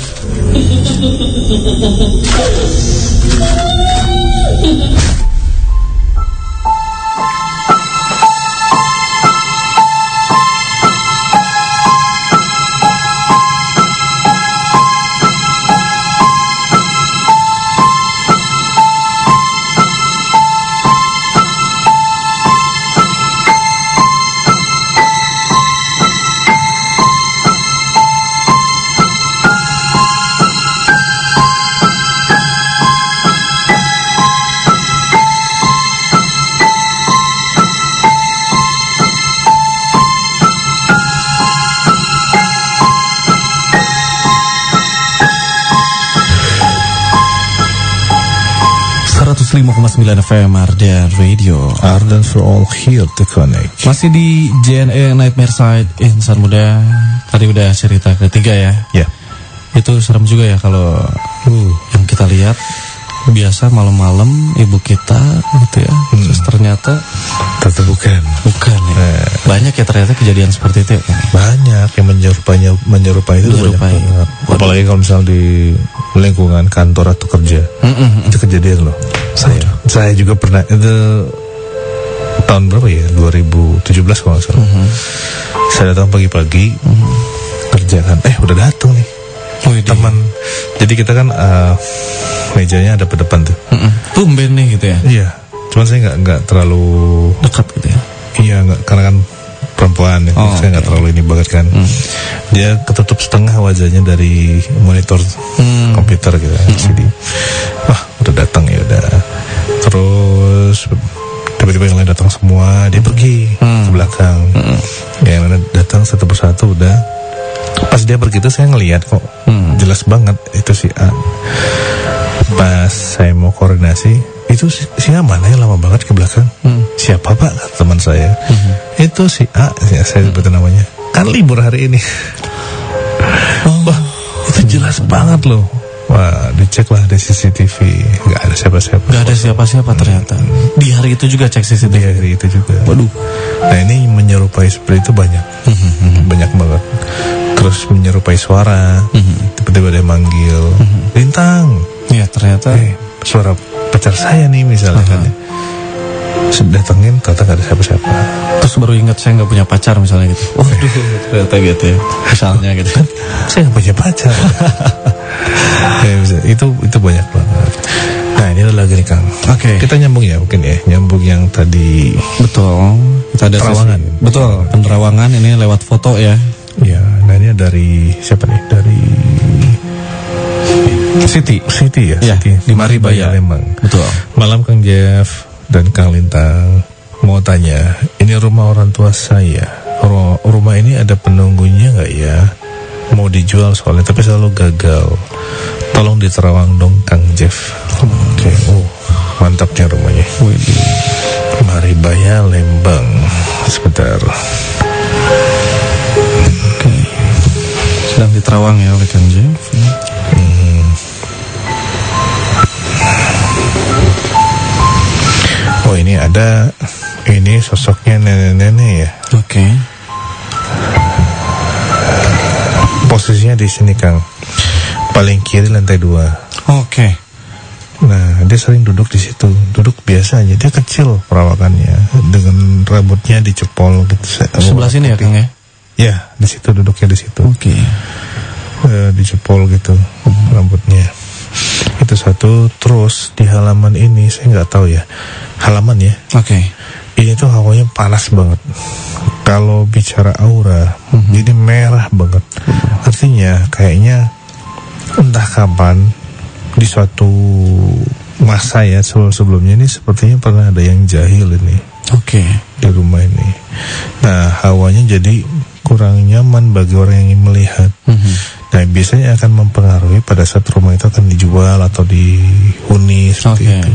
105,9 FM Ardan Radio. Ardan for all here to connect. Masih di JNE Nightmare Side Insan Muda. Tadi udah cerita ketiga ya. Ya. Itu serem juga ya kalau yang kita lihat biasa malam-malam ibu kita gitu ya. Terus ternyata bukan ya. Banyak ya ternyata kejadian seperti itu ya. Banyak yang menyerupai itu banyak. Apalagi kalau misalnya di lingkungan kantor atau kerja. Itu kejadian loh. Saya juga pernah, itu tahun berapa ya, 2017 kalau nggak salah. Saya datang pagi-pagi kerja kan, udah datang nih teman. Jadi kita kan mejanya ada di depan tuh. Tumben nih gitu ya. Iya, cuman saya nggak terlalu dekat gitu ya. Iya, nggak, karena kan perempuan ya, saya nggak terlalu ini banget kan. Dia ketutup setengah wajahnya dari monitor komputer gitu LCD. Wah, udah datang ya udah. Terus tiba-tiba yang lain datang semua, dia pergi ke belakang. Yang lain datang satu persatu udah. Pas dia pergi itu saya ngelihat kok jelas banget itu si A. Pas saya mau koordinasi, itu si A mana yang lama banget ke belakang? Siapa pak? Kata teman saya. Itu si A, ya, saya sebutin namanya. Kan libur hari ini. Wah, itu jelas banget loh. Wah, dicek lah di CCTV, nggak ada siapa-siapa. Nggak ada siapa-siapa ternyata. Di hari itu juga cek CCTV. Di hari itu juga. Waduh. Nah ini menyerupai seperti itu banyak, banyak banget. Terus menyerupai suara, tiba-tiba dia manggil, Lintang. Ya ternyata suara pacar saya nih misalnya kan. Datengin ternyata gak ada siapa-siapa. Terus baru ingat saya gak punya pacar misalnya gitu. Waduh, ternyata gitu ya. Misalnya gitu kan. Saya gak punya pacar. Itu banyak banget. Nah ini ada lagi nih Kang. Oke. Kita nyambung ya mungkin ya. Nyambung yang tadi. Betul. Kita ada penerawangan. Betul. Penerawangan ini lewat foto ya. Ya. Nah ini dari siapa nih? Dari Siti ya. Siti. Di Maribaya Lembang. Betul. Malam Kang Jeff dan Kang Lintang, mau tanya, ini rumah orang tua saya. Rumah ini ada penunggunya nggak ya? Mau dijual soalnya, tapi selalu gagal. Tolong diterawang dong Kang Jeff. Oke. Mantapnya rumahnya. Maribaya Lembang. Sebentar. Oke. Sedang diterawang ya oleh Kang Jeff. Oh ini ada, ini sosoknya nenek-nenek ya. Oke. Posisinya di sini Kang, paling kiri lantai 2. Oke. Nah dia sering duduk di situ, duduk biasa aja. Dia kecil perawakannya, dengan rambutnya dicepol gitu. Sebelah sini ya Kang ya? Ya di situ duduknya di situ. Oke. Dicepol gitu rambutnya. Itu satu. Terus di halaman ini saya nggak tahu ya, halaman ya. Oke. Ini tuh hawanya panas banget. kalau bicara aura, jadi merah banget. Artinya kayaknya entah kapan di suatu masa ya sebelumnya ini sepertinya pernah ada yang jahil ini. Oke. Di rumah ini. Nah, hawanya jadi kurang nyaman bagi orang yang ingin melihat. Nah, biasanya akan mempengaruhi pada saat rumah itu akan dijual atau dihuni seperti itu.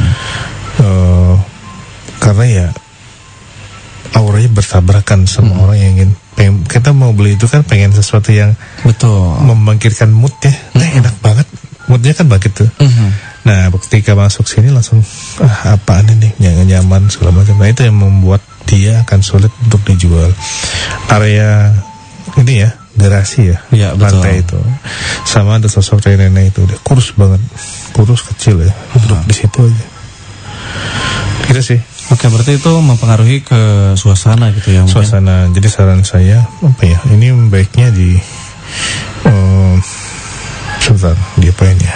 Karena ya auranya bertabrakan sama orang yang ingin kita mau beli itu kan pengen sesuatu yang betul membangkitkan mood ya. Enak banget. Moodnya kan bangkit tuh. Nah, ketika masuk sini langsung apaan ini, jangan nyaman segala macam. Nah, itu yang membuat dia akan sulit untuk dijual. Area ini ya, garasi ya, lantai itu. Sama ada sosok nenek itu, dia kurus banget, kurus kecil ya, duduk di situ aja. Gitu sih. Oke, berarti itu mempengaruhi ke suasana gitu ya? Suasana. Jadi saran saya apa ya? Ini baiknya di sebentar, diapain ya?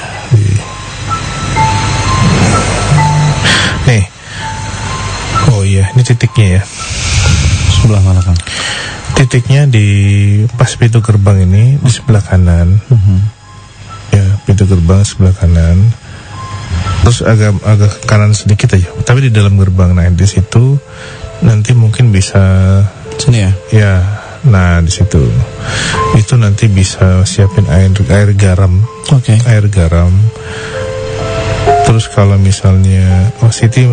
Nih. Oh iya, ini titiknya ya. Sebelah mana, Kang? Titiknya di pas pintu gerbang ini di sebelah kanan. Ya, pintu gerbang sebelah kanan. Terus agak kanan sedikit aja. Tapi di dalam gerbang. Nah, di situ nanti mungkin bisa sini ya. Ya. Nah, di situ. Itu nanti bisa siapin air garam. Oke. Air garam. Terus kalau misalnya Siti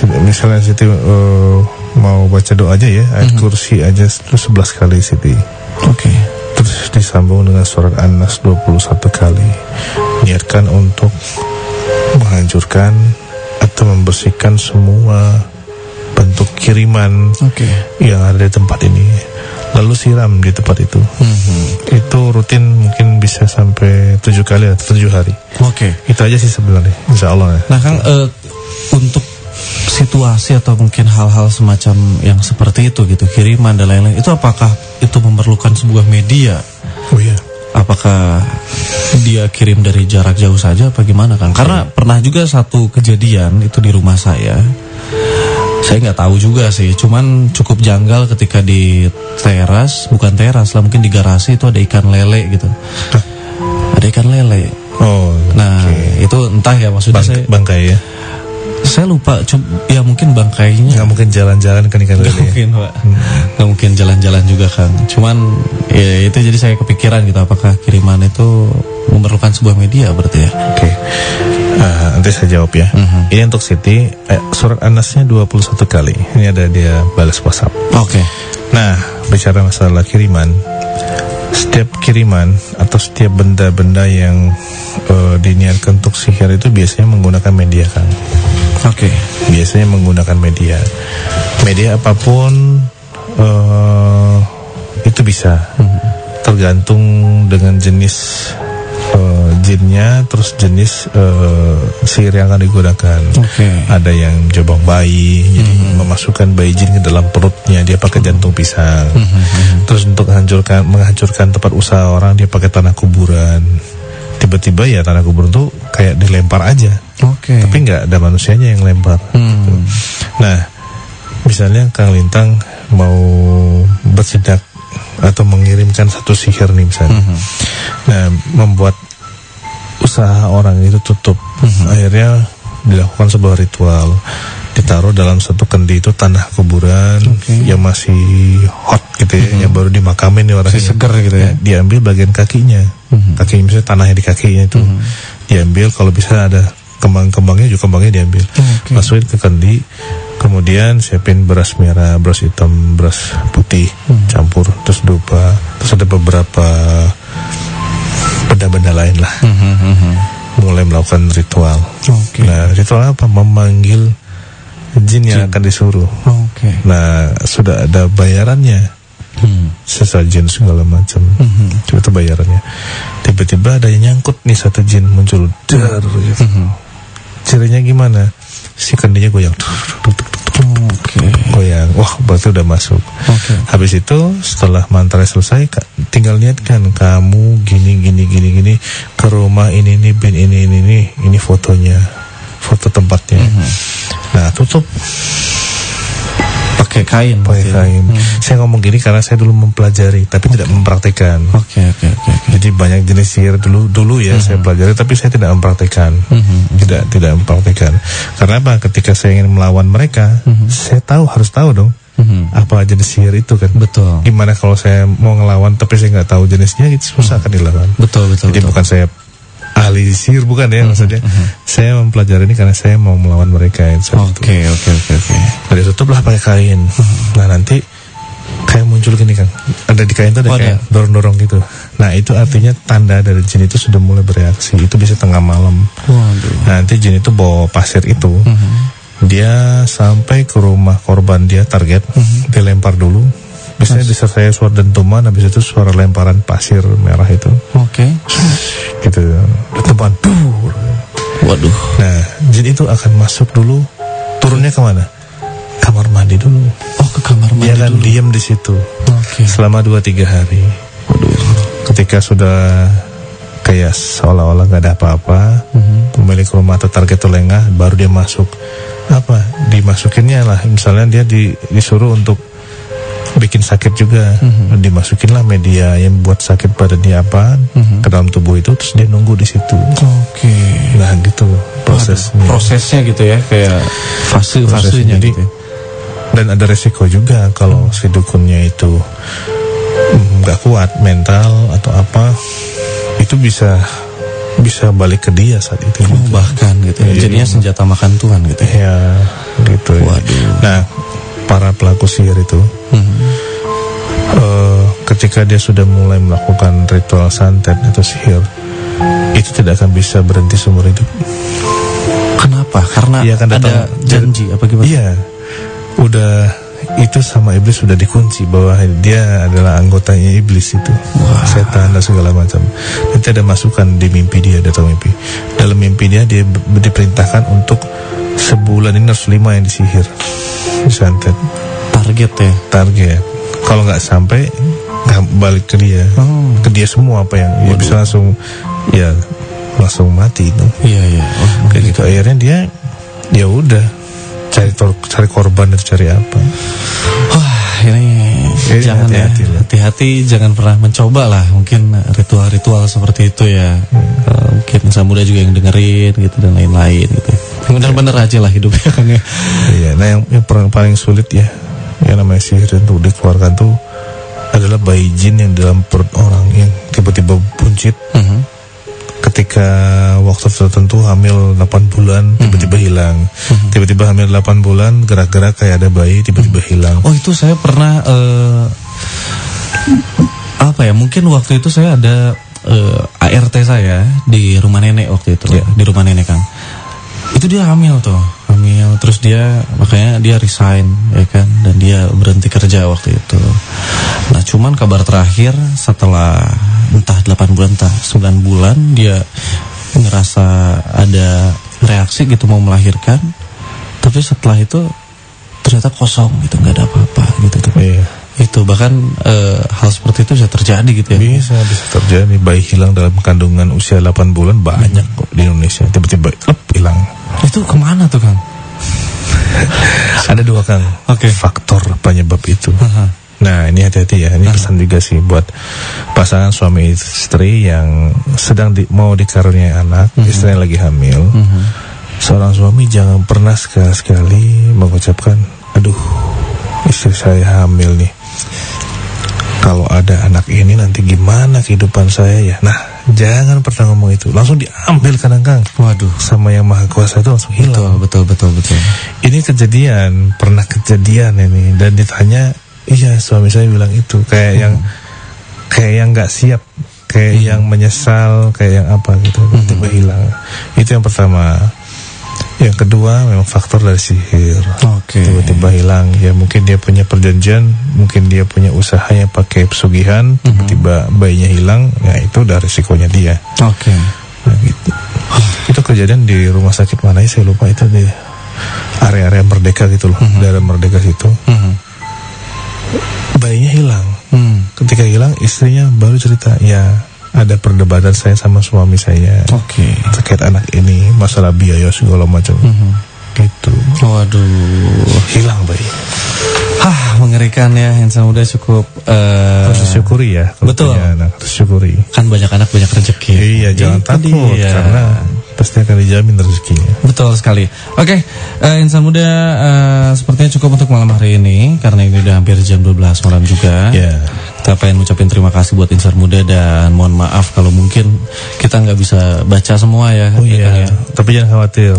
mau baca doa aja ya, ayat kursi aja itu 11 kali Siti. Oke. Terus disambung dengan surat An-Nas 21 kali. Niatkan untuk menghancurkan atau membersihkan semua bentuk kiriman yang ada di tempat ini. Lalu siram di tempat itu. Itu rutin mungkin bisa sampai 7 kali atau 7 hari. Oke. Itu aja sih sebenarnya, insya Allah ya. Nah, Kang, untuk situasi atau mungkin hal-hal semacam yang seperti itu gitu, kiriman dan lain-lain, itu apakah itu memerlukan sebuah media? Oh iya. Apakah dia kirim dari jarak jauh saja apa gimana, Kang? Karena pernah juga satu kejadian itu di rumah saya. Saya nggak tahu juga sih, cuman cukup janggal ketika di teras, bukan teras lah, mungkin di garasi itu ada ikan lele gitu. Ada ikan lele. Oh. Nah, itu entah ya maksudnya bangkai ya. Saya lupa, ya mungkin bangkainya. Nggak mungkin jalan-jalan kan ikan lele. Nggak mungkin, Pak. Nggak mungkin jalan-jalan juga, Kang. Cuman ya itu jadi saya kepikiran gitu, apakah kiriman itu memerlukan sebuah media berarti ya? Oke. Nanti saya jawab ya. Ini untuk Siti, surat An-Nasnya 21 kali. Ini ada dia balas WhatsApp. Oke. Nah, bicara masalah kiriman, setiap kiriman atau setiap benda-benda yang diniatkan untuk sihir itu biasanya menggunakan media, Kang. Oke. Biasanya menggunakan media. Media apapun itu bisa. Tergantung dengan jenis jinnya, terus jenis sihir yang akan digunakan. Ada yang jabang bayi, jadi memasukkan bayi jin ke dalam perutnya, dia pakai jantung pisang. Terus untuk menghancurkan tempat usaha orang, dia pakai tanah kuburan. Tiba-tiba ya tanah kuburan tuh kayak dilempar aja. Tapi nggak ada manusianya yang lempar. Gitu. Nah, misalnya Kang Lintang mau bertindak atau mengirimkan satu sihir nih misalnya. Nah, membuat usaha orang itu tutup. Akhirnya dilakukan sebuah ritual. Ditaruh dalam satu kendi itu tanah kuburan yang masih hot gitu ya, yang baru dimakamin nih orangnya. Masih seger gitu ya. Diambil bagian kakinya. Kakinya misalnya tanahnya di kakinya itu. Diambil, kalau bisa ada kembang-kembangnya juga kembangnya diambil. Masukin ke kendi. Kemudian siapin beras merah, beras hitam, beras putih, campur, terus dupa, terus ada beberapa benda-benda lain lah. Mulai melakukan ritual. Nah, ritual apa? Memanggil jin yang akan disuruh. Nah, sudah ada bayarannya. Sesajen segala macam. Itu bayarannya. Tiba-tiba ada yang nyangkut nih, satu jin muncul. Dar gitu. Cirinya gimana? Si kendinya goyang. Goyang. Wah, berarti udah masuk. Habis itu setelah mantra selesai, tinggal niatkan kamu gini ke rumah ini bin ini fotonya, foto tempatnya. Nah, tutup pakai kain. Saya ngomong gini karena saya dulu mempelajari tapi tidak mempraktikkan. Oke. Jadi banyak jenis sihir dulu ya saya pelajari tapi saya tidak mempraktikkan. Tidak mempraktikkan. Karena apa? Ketika saya ingin melawan mereka, saya harus tahu dong. Apa jenis sihir itu kan. Betul. Gimana kalau saya mau ngelawan tapi saya nggak tahu jenisnya, itu susah kan dilawan. Betul. Jadi bukan saya ahli sihir, bukan ya maksudnya. Saya mempelajari ini karena saya mau melawan mereka. Oke. Nah, ditutuplah pakai kain. Nah, nanti kayak muncul gini kan. Ada di kain itu ada kayak dorong-dorong gitu. Nah, itu artinya tanda dari jin itu sudah mulai bereaksi. Itu bisa tengah malam. Nah, nanti jin itu bawa pasir itu. Dia sampai ke rumah korban dia, target. Dilempar dulu. Biasanya disertai suara dentuman, habis itu suara lemparan pasir merah itu. Oke. Gitu. Dentuman. Waduh. Nah, jin itu akan masuk dulu. Turunnya kemana? Kamar mandi dulu. Oh, ke kamar mandi. Dia akan diam di situ. Selama 2-3 hari. Waduh. Ketika sudah kayak seolah-olah gak ada apa-apa, pemilik rumah atau target itu lengah, baru dia masuk. Apa? Dimasukinnya lah. Misalnya dia disuruh untuk bikin sakit juga, dimasukinlah media yang buat sakit badannya apa ke dalam tubuh itu, terus dia nunggu di situ. Nah gitu prosesnya gitu ya, kayak fase-fasenya gitu. Dan ada resiko juga kalau si dukunnya itu nggak kuat mental atau apa, itu bisa balik ke dia saat itu. Bahkan gitu ya, jadinya senjata makan Tuhan gitu ya. Gitu. Waduh. Nah, para pelaku sihir itu ketika dia sudah mulai melakukan ritual santet atau sihir, itu tidak akan bisa berhenti seumur hidup. Kenapa? Karena ada janji apa gimana? Iya, udah itu sama iblis sudah dikunci bahwa dia adalah anggotanya iblis itu. Setan dan segala macam. Nanti ada masukan di mimpi dia, datang mimpi. Dalam mimpi dia diperintahkan untuk sebulan ini harus 5 yang disihir, disantet. Target ya? Target. Kalau nggak sampai, nggak balik ke dia. Ke dia semua apa yang dia bisa langsung mati itu. Iya. Kayak gitu. Akhirnya dia ya udah cari korban atau cari apa. Wah, ini jangan hati-hati, jangan pernah mencoba lah. Mungkin ritual-ritual seperti itu ya. Mungkin Samuda juga yang dengerin gitu dan lain-lain gitu. Bener-bener aja lah hidupnya kan ya. Iya, nah yang paling sulit ya, yang namanya sihir untuk dikeluarkan tuh adalah bayi jin yang dalam perut orang yang tiba-tiba buncit. Ketika waktu tertentu hamil 8 bulan tiba-tiba hilang. Tiba-tiba hamil 8 bulan gerak-gerak kayak ada bayi tiba-tiba hilang. Oh, itu saya pernah mungkin waktu itu saya ada ART saya di rumah nenek waktu itu. Di rumah nenek Kang. Itu dia hamil terus makanya dia resign ya kan, dan dia berhenti kerja waktu itu. Nah, cuman kabar terakhir setelah entah 8 bulan entah 9 bulan dia ngerasa ada reaksi gitu mau melahirkan, tapi setelah itu ternyata kosong gitu, nggak ada apa-apa gitu. Itu bahkan hal seperti itu bisa terjadi gitu ya. Bisa terjadi. Bayi hilang dalam kandungan usia 8 bulan banyak kok di Indonesia. Tiba-tiba hilang. Itu kemana tuh Kang? Ada 2 Kang. Faktor penyebab itu. Nah, ini hati-hati ya. Ini pesan juga sih buat pasangan suami istri yang sedang mau dikaruniai anak, istrinya lagi hamil. Seorang suami jangan pernah sekali-sekali mengucapkan, aduh, istri saya hamil nih, kalau ada anak ini nanti gimana kehidupan saya ya. Nah, jangan pernah ngomong itu. Langsung diambil kadang Kang. Waduh, sama yang maha kuasa itu langsung hilang. Betul. Ini pernah kejadian ini. Dan ditanya, iya suami saya bilang itu. Kayak yang gak siap, kayak yang menyesal, kayak yang apa gitu, tiba-tiba hilang. Itu yang pertama. Yang kedua memang faktor dari sihir. Tiba-tiba hilang. Ya mungkin dia punya perjanjian, mungkin dia punya usahanya pakai pesugihan, tiba-tiba bayinya hilang. Ya itu udah risikonya dia. Nah, gitu. Itu kejadian di rumah sakit mana saya lupa, itu di area-area Merdeka gitu loh. Daerah Merdeka situ. Bayinya hilang. Ketika hilang, istrinya baru cerita, ya ada perdebatan saya sama suami saya terkait anak ini, masalah biaya segala macam. Gitu. Waduh, hilang bayi. Mengerikan ya, insan muda cukup harus disyukuri ya. Betul. Anak harus syukuri. Kan banyak anak banyak rezeki. Iya, jangan takut karena pasti akan dijamin rezekinya. Betul sekali. Oke, insan muda sepertinya cukup untuk malam hari ini karena ini udah hampir jam 12 malam juga. Yeah. Kita pengen ngucapin terima kasih buat insan muda dan mohon maaf kalau mungkin kita nggak bisa baca semua ya. Oh iya. Ya. Tapi jangan khawatir,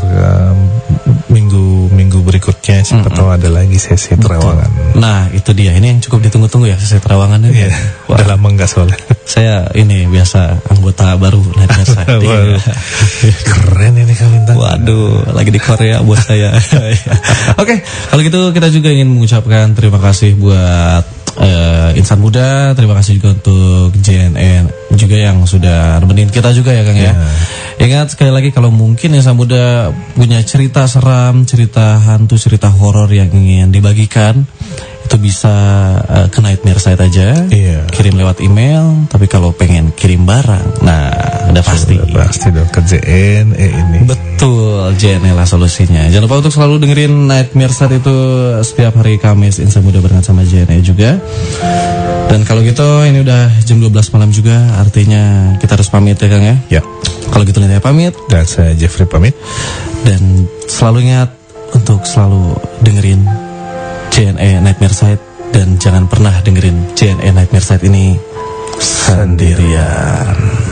minggu berikutnya siapa tahu ada lagi sesi terawangan. Nah itu dia, ini yang cukup ditunggu-tunggu ya, sesi terawangan ini. Iya. Udah lama nggak soalnya. Saya ini biasa anggota baru Night Mersaid. Keren ini Kalintang. Waduh, lagi di Korea buat saya. Oke, kalau gitu kita juga ingin mengucapkan terima kasih buat insan muda, terima kasih juga untuk JNN juga yang sudah nemenin kita juga ya Kang ya. Ingat sekali lagi kalau mungkin insan muda punya cerita seram, cerita hantu, cerita horor yang ingin dibagikan, itu bisa ke Night Mersaid aja. Kirim lewat email, tapi kalau pengen kirim barang, nah udah pasti. Pasti dong ke JNE ini. Betul, JNE lah solusinya. Jangan lupa untuk selalu dengerin Night Mersaid itu setiap hari Kamis insan muda barengan sama JNE juga. Dan kalau gitu ini udah jam 12 malam juga, artinya kita harus pamit ya Kang ya. Ya. Kalau gitu Linda pamit. Dan saya Jeffrey pamit. Dan selalu ingat untuk selalu dengerin JNE Night Mersaid. Dan jangan pernah dengerin JNE Night Mersaid ini sendirian.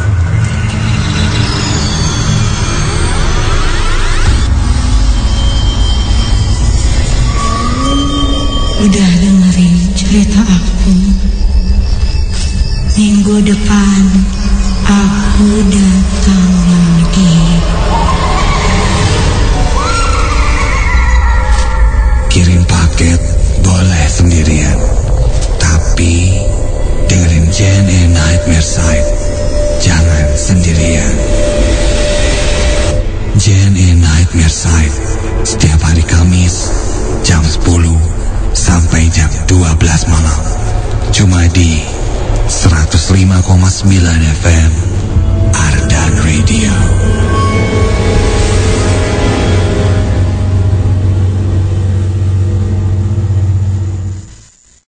Udah dengerin cerita aku. Minggu depan aku datang lagi. Kirim paket boleh sendirian, tapi dengerin JNE Night Mersaid, jangan sendirian. JNE Night Mersaid setiap hari Kamis jam 10 sampai jam 12 malam, cuma di 105,9 FM Ardan Radio.